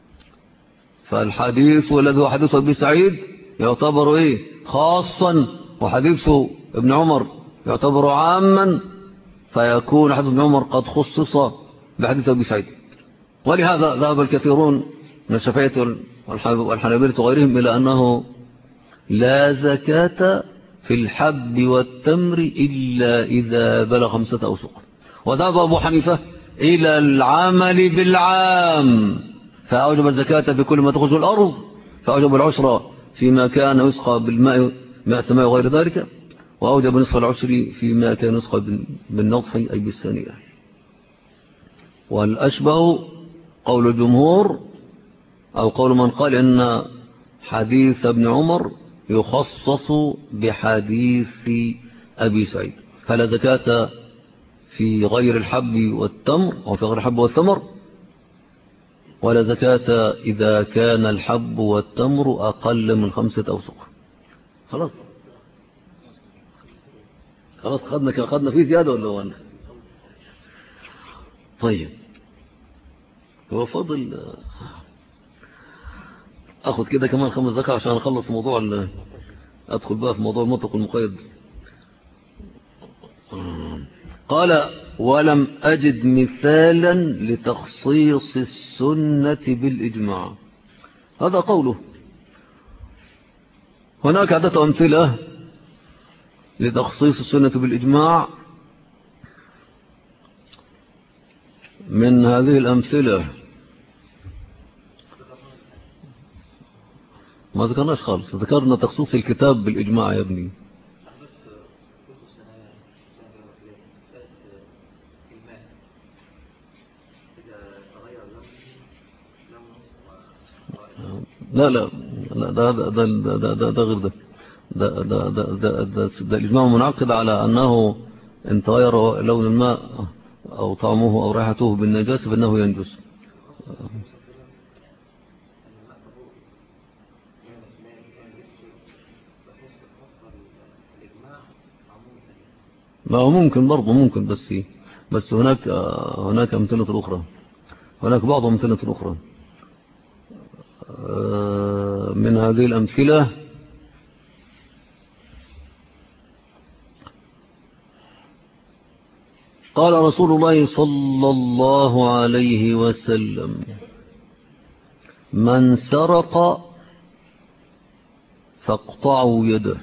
فالحديث الذي هو حديث أبي سعيد يعتبر خاصا، وحديث ابن عمر يعتبر عاما، فيكون حديث ابن عمر قد خصص بحديث أبي سعيد. ولهذا ذهب الكثيرون من الشافعية والحنابلة وغيرهم إلى أنه لا زكاة في الحب والتمر إلا إذا بلغ 5 أوسق. وذهب أبو حنيفة إلى العمل بالعام، فأوجب الزكاة بكل ما تخرج الأرض، فأوجب العشر فيما كان يسقى بالماء ماء السماء وغير ذلك، وأوجب نصف العشر فيما كان يسقى بالنطف أي بالثانية. والأشبه قول الجمهور أو قول من قال إن حديث ابن عمر يخصص بحديث أبي سعيد، فلا زكاة في غير الحب والتمر أو في غير الحب والثمر، ولا زكاة إذا كان الحب والتمر أقل من 5 أوسق. خلاص خدنا فيه زيادة ولا وانا؟ طيب هو فاضل أخذ كده كمان 5 دقائق عشان أخلص موضوع أدخل بقى في موضوع المطلق والمقيد. قال: ولم أجد مثالا لتخصيص السنة بالإجماع. هذا قوله. هناك عدة أمثلة لتخصيص السنة بالإجماع. من هذه الأمثلة ما ذكرناش خالص، ذكرنا تخصيص الكتاب بالإجماع يا ابني. لا ده غير ده. ده الإجماع منعقد على أنه إن تغير لون الماء أو طعمه أو ريحته بالنجاسة فإنه ينجس. ما هو ممكن برضه ممكن، بس هناك أمثلة أخرى، هناك بعض أمثلة أخرى. من هذه الأمثلة قال رسول الله صلى الله عليه وسلم: من سرق فاقطعوا يده،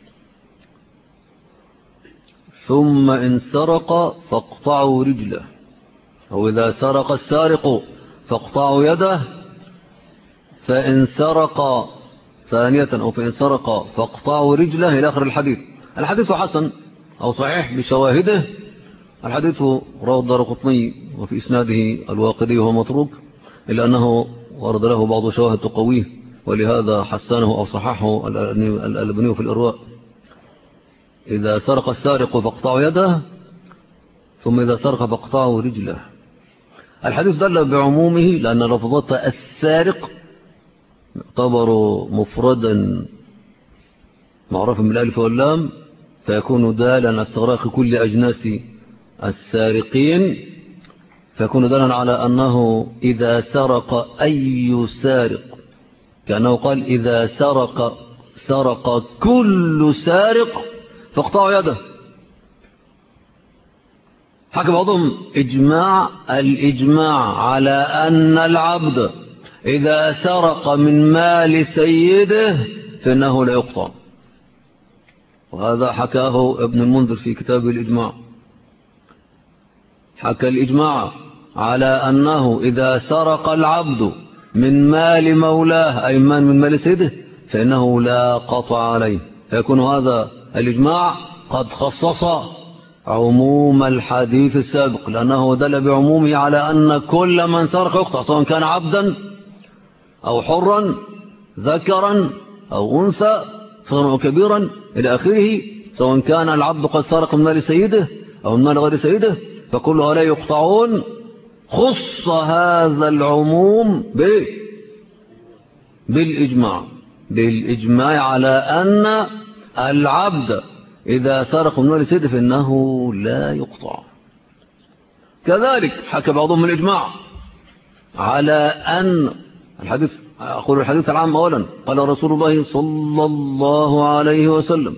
ثم إن سرق فاقطعوا رجله، أو إذا سرق السارق فاقطعوا يده، فإن سرق ثانية أو فإن سرق فاقطعوا رجله إلى آخر الحديث. الحديث حسن أو صحيح بشواهده. الحديث رواه الدارقطني وفي إسناده الواقدي وهو متروك، إلا أنه ورد له بعض شواهد تقويه، ولهذا حسنه أو صححه الألباني في الإرواء. إذا سرق السارق فاقطعوا يده، ثم إذا سرق فاقطعوا رجله. الحديث دل بعمومه لأن لفظات السارق يعتبر مفردا معرفا بالالف واللام، فيكون دالا على استغراق كل أجناس السارقين، فيكون دالا على أنه إذا سرق أي سارق، كأنه قال إذا سرق كل سارق فاقطعوا يده. حكى بعضهم الإجماع على أن العبد إذا سرق من مال سيده فإنه لا يقطع، وهذا حكاه ابن المنذر في كتابه الإجماع. حكى الإجماع على أنه إذا سرق العبد من مال مولاه، أي من مال سيده، فإنه لا قطع عليه. فيكون هذا الإجماع قد خصص عموم الحديث السابق، لأنه دل بعمومه على أن كل من سرق يقطع، سواء كان عبدا أو حرا، ذكرا أو أنثى، صغيرا أو كبيرا إلى آخره، سواء كان العبد قد سرق من مال سيده أو من مال غير سيده، فكل هؤلاء يقطعون. خص هذا العموم بالإجماع على أن العبد إذا سرق من مال سيده فإنه لا يقطع. كذلك حكى بعضهم الإجماع على أن أقول الحديث العام أولا. قال رسول الله صلى الله عليه وسلم: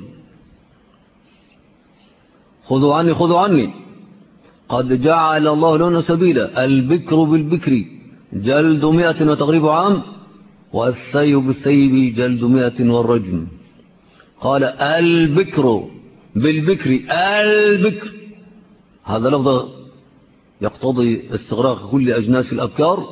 خذوا عني قد جعل الله لنا سبيلا، البكر بالبكر جلد 100 وتغريب عام، والثيب بالثيب جلد 100 والرجم. قال البكر بالبكر، البكر هذا لفظ يقتضي استغراق كل أجناس الأبكار،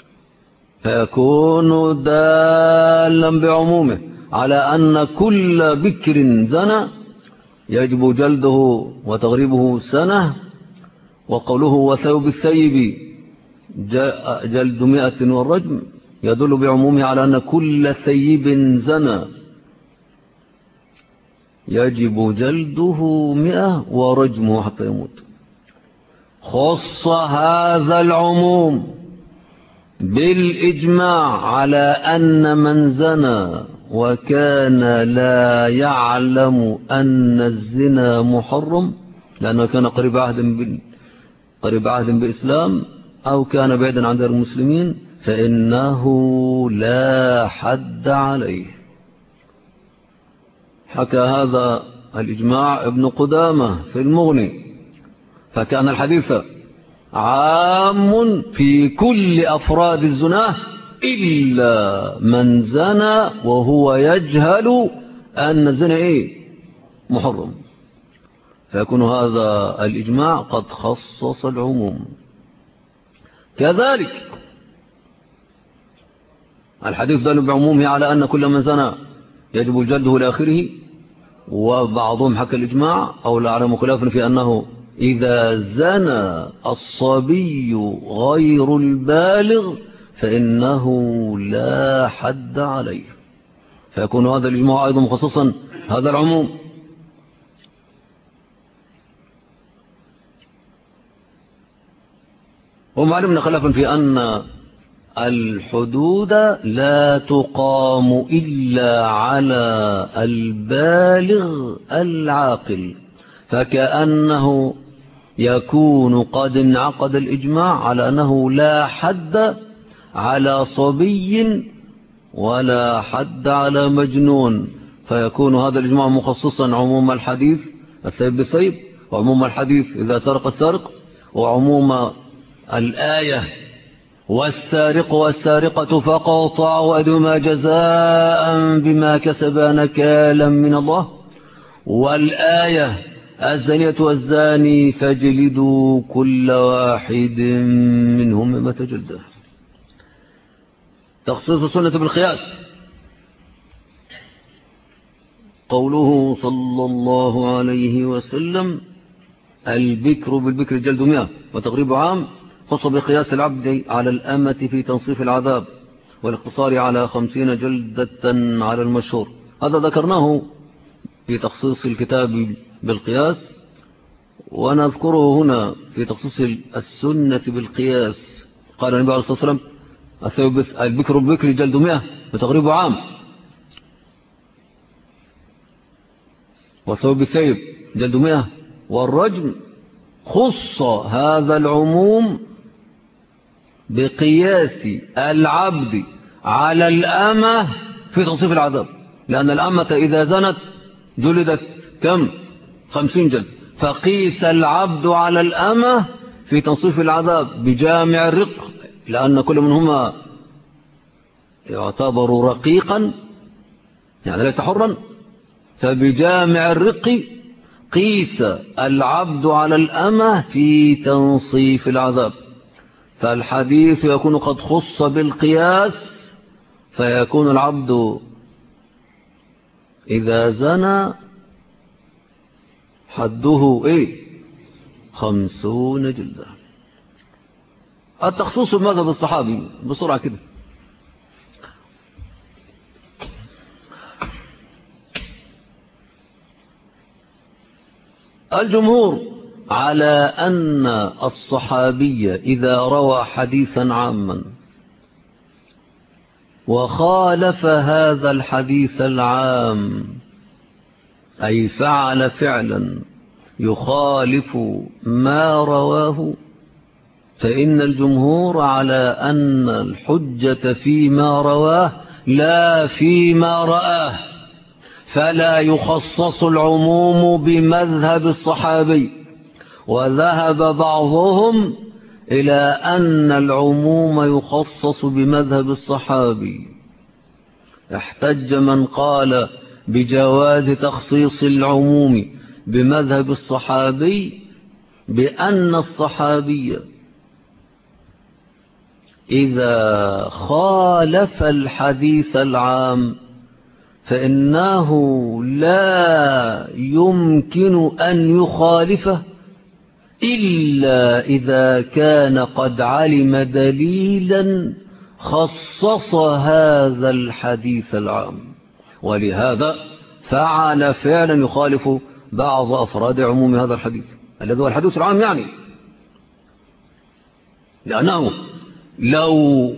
فيكون دالا بعمومه على أن كل بكر زنى يجب جلده وتغريبه سنة. وقوله وثوب الثيب جلد 100 والرجم يدل بعمومه على أن كل ثيب زنى يجب جلده 100 ورجمه حتى يموت. خص هذا العموم بالإجماع على أن من زنى وكان لا يعلم أن الزنا محرم، لأنه كان قريب عهد بإسلام أو كان بعيدا عن دار المسلمين، فإنه لا حد عليه. حكى هذا الإجماع ابن قدامة في المغني. فكان الحديث عام في كل أفراد الزنا إلا من زنى وهو يجهل أن الزنا محرم، فيكون هذا الإجماع قد خصص العموم. كذلك الحديث دل بعمومه على أن كل من زنى يجب جلده إلى آخره. وبعضهم حكى الإجماع أو لا أعلم خلافا في أنه إذا زنى الصبي غير البالغ فإنه لا حد عليه، فيكون هذا الإجماع أيضا مخصصا هذا العموم. ومعلومنا خلافا في أن الحدود لا تقام إلا على البالغ العاقل، فكأنه يكون قد انعقد الإجماع على أنه لا حد على صبي ولا حد على مجنون، فيكون هذا الإجماع مخصصا عموم الحديث السيب بالسيب، وعموم الحديث إذا سرق السارق، وعموم الآية والسارق والسارقة فقطعوا أيديهما جزاء بما كسبا نكالا من الله، والآية الزانية والزاني فاجلدوا كل واحد منهم 100 جلدة. تخصيص السنة بالقياس، قوله صلى الله عليه وسلم البكر بالبكر جلد 100 وتقريب عام، خص بقياس العبد على الأمة في تنصيف العذاب والاقتصار على 50 جلدة على المشهور. هذا ذكرناه في تخصيص الكتاب بالقياس، ونذكره هنا في تخصيص السنة بالقياس. قال النبي عليه الصلاة والسلام البكر بالبكر جلد 100 وتقريب عام، والثوب بالسيب جلد 100، والرجم خص هذا العموم بقياس العبد على الأمة في تنصيف العذاب، لأن الأمة إذا زنت جلدت كم؟ 50 جلد، فقيس العبد على الأمة في تنصيف العذاب بجامع الرق، لأن كل منهما يعتبر رقيقا يعني ليس حرا، فبجامع الرق قيس العبد على الأمة في تنصيف العذاب. فالحديث يكون قد خص بالقياس، فيكون العبد إذا زنى حده 50 جلدة. التخصيص بمذهب الصحابي بسرعة كده. الجمهور على أن الصحابي إذا روى حديثا عاما وخالف هذا الحديث العام، أي فعل فعلا يخالف ما رواه، فإن الجمهور على أن الحجة فيما رواه لا فيما رآه، فلا يخصص العموم بمذهب الصحابي. وذهب بعضهم إلى أن العموم يخصص بمذهب الصحابي. احتج من قال بجواز تخصيص العموم بمذهب الصحابي بأن الصحابي إذا خالف الحديث العام فإنه لا يمكن أن يخالفه إلا إذا كان قد علم دليلا خصص هذا الحديث العام، ولهذا فعل فعلا يخالف بعض أفراد عموم هذا الحديث الذي هو الحديث العام، يعني لأنه لو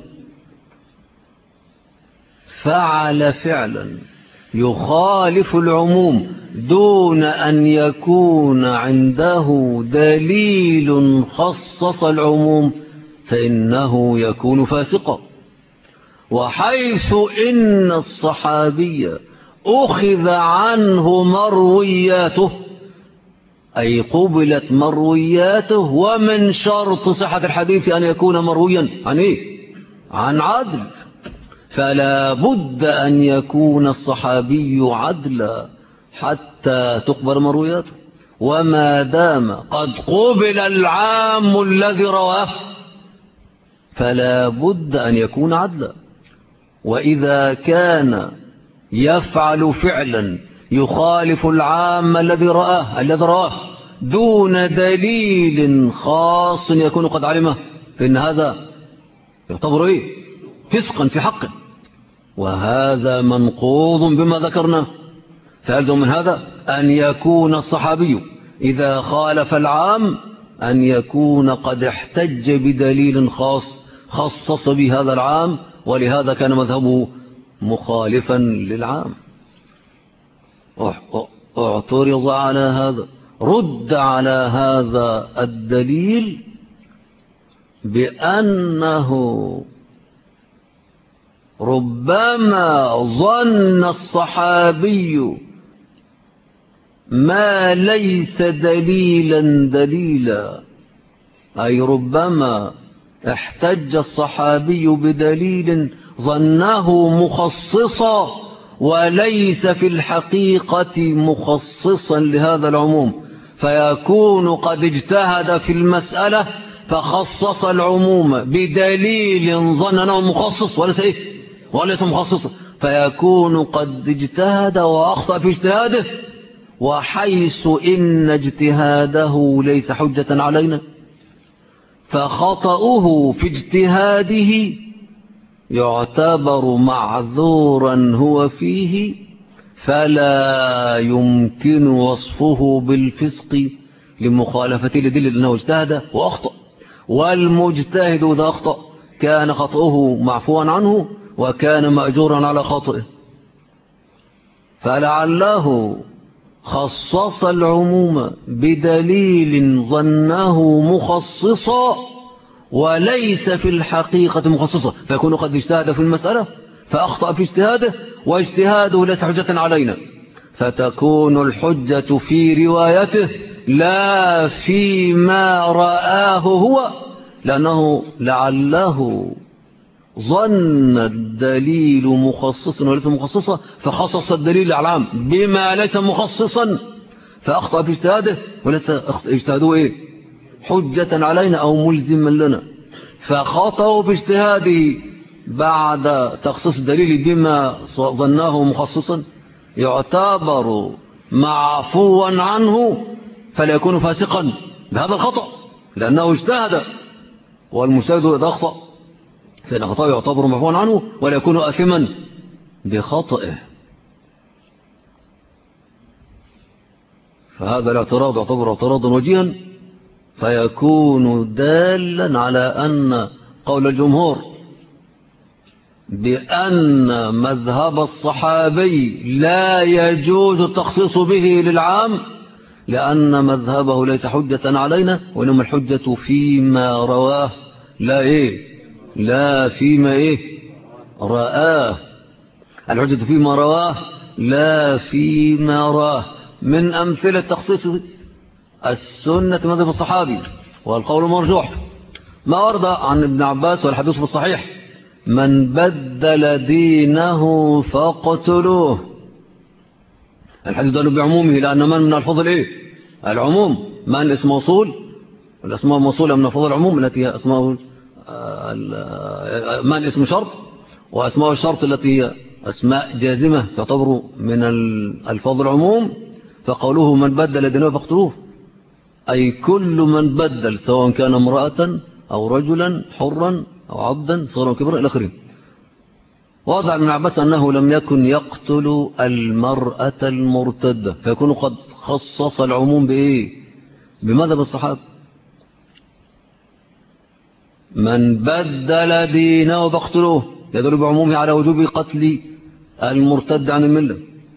فعل فعلا يخالف العموم دون أن يكون عنده دليل خصص العموم فإنه يكون فاسقا. وحيث إن الصحابي أخذ عنه مروياته، أي قبلت مروياته، ومن شرط صحة الحديث أن يكون مرويا عن عدل، فلا بد أن يكون الصحابي عدلا حتى تقبل مروياته. وما دام قد قبل العام الذي رواه فلا بد أن يكون عدلا. وإذا كان يفعل فعلا يخالف العام الذي رواه دون دليل خاص يكون قد علمه، فإن هذا يعتبر فسقا في حقه، وهذا منقوض بما ذكرنا. فيلزم من هذا أن يكون الصحابي إذا خالف العام أن يكون قد احتج بدليل خاص خصص بهذا العام، ولهذا كان مذهبه مخالفا للعام. اعترض على هذا، رد على هذا الدليل بأنه ربما ظن الصحابي ما ليس دليلا، أي ربما احتج الصحابي بدليل ظنه مخصصا وليس في الحقيقة مخصصا لهذا العموم، فيكون قد اجتهد في المسألة فخصص العموم بدليل ظننه مخصص وليس مخصصا، فيكون قد اجتهد وأخطأ في اجتهاده، وحيث إن اجتهاده ليس حجة علينا فخطأه في اجتهاده يعتبر معذورا هو فيه، فلا يمكن وصفه بالفسق لمخالفته لدليل أنه اجتهد وأخطأ. والمجتهد إذا أخطأ كان خطأه معفوا عنه وكان مأجورا على خطئه، فلعله خصص العموم بدليل ظنه مخصصا وليس في الحقيقة مخصصا، فيكون قد اجتهد في المسألة فأخطأ في اجتهاده، واجتهاده ليس حجة علينا، فتكون الحجة في روايته لا فيما رآه هو، لأنه لعله ظن الدليل مخصصا وليس مخصصا فخصص الدليل العام بما ليس مخصصا فأخطأ في اجتهاده، وليس اجتهاده حجة علينا أو ملزما لنا، فخطأوا في اجتهاده بعد تخصيص الدليل بما ظناه مخصصا يعتبر معفوا عنه، فلا يكون فاسقا بهذا الخطأ لأنه اجتهد، والمجتهد إذا أخطأ فإن خطأه يعتبر معفوا عنه ولا يكون آثما بخطئه. فهذا الاعتراض يعتبر اعتراضا وجيها، فيكون دالا على أن قول الجمهور بأن مذهب الصحابي لا يجوز التخصيص به للعام، لأن مذهبه ليس حجة علينا، وإنما الحجة فيما رواه لا فيما رآه، الحجة فيما رواه لا فيما راه. من أمثلة تخصيص السنة مذهب الصحابي والقول مرجوح ما ورد عن ابن عباس والحديث في الصحيح: من بدل دينه فاقتلوه. الحديث ده بعمومه، لأن من الفضل العموم، من اسم موصول، الأسماء الموصولة من الفضل العموم التي هي أسماء من اسم شرط، وأسماء الشرط التي هي أسماء جازمة تعتبر من الفضل العموم. فقوله من بدل دينه فاقتلوه، أي كل من بدل سواء كان امرأة أو رجلا حرا أو عبدا صغيرا كبرا إلى آخره. وضع ابن عباس أنه لم يكن يقتل المرأة المرتدة، فيكون قد خصص العموم بمذهب الصحابة. من بدل دينه فاقتلوه يدل بعمومه على وجوب قتل المرتد عن الملة.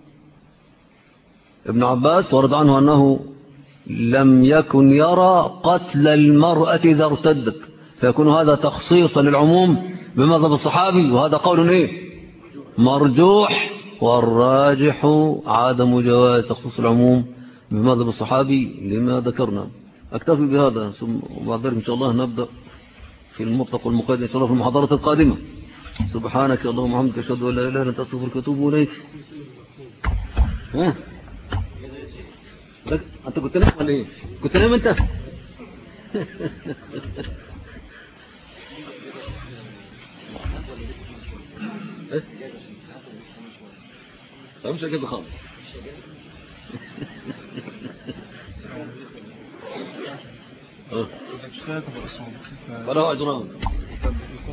ابن عباس ورد عنه أنه لم يكن يرى قتل المرأة إذا ارتدت، فيكون هذا تخصيصا للعموم بمذهب الصحابي، وهذا قول مرجوح، والراجح عدم جواز تخصيص العموم بمذهب الصحابي لما ذكرنا. أكتفي بهذا، ثم بعد ذلك إن شاء الله نبدأ في المرتق والمقيد إن شاء الله في المحاضرة القادمة. سبحانك اللهم وبحمدك أشهد أن لا إله إلا أنت أستغفرك وأتوب إليك. أنت كنت نايم ولا إيه؟ كنت نايم أنت؟ مش أجازة خالص. فله أجران.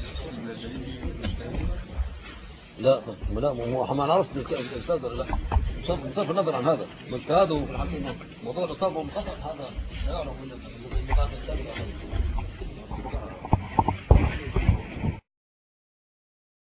لا ما نعرفش الأستاذ ولا لا. بصرف النظر عن هذا، بس هذا موضوع الإصابة والخطأ هذا لا يعرف من المقاطع السابقة.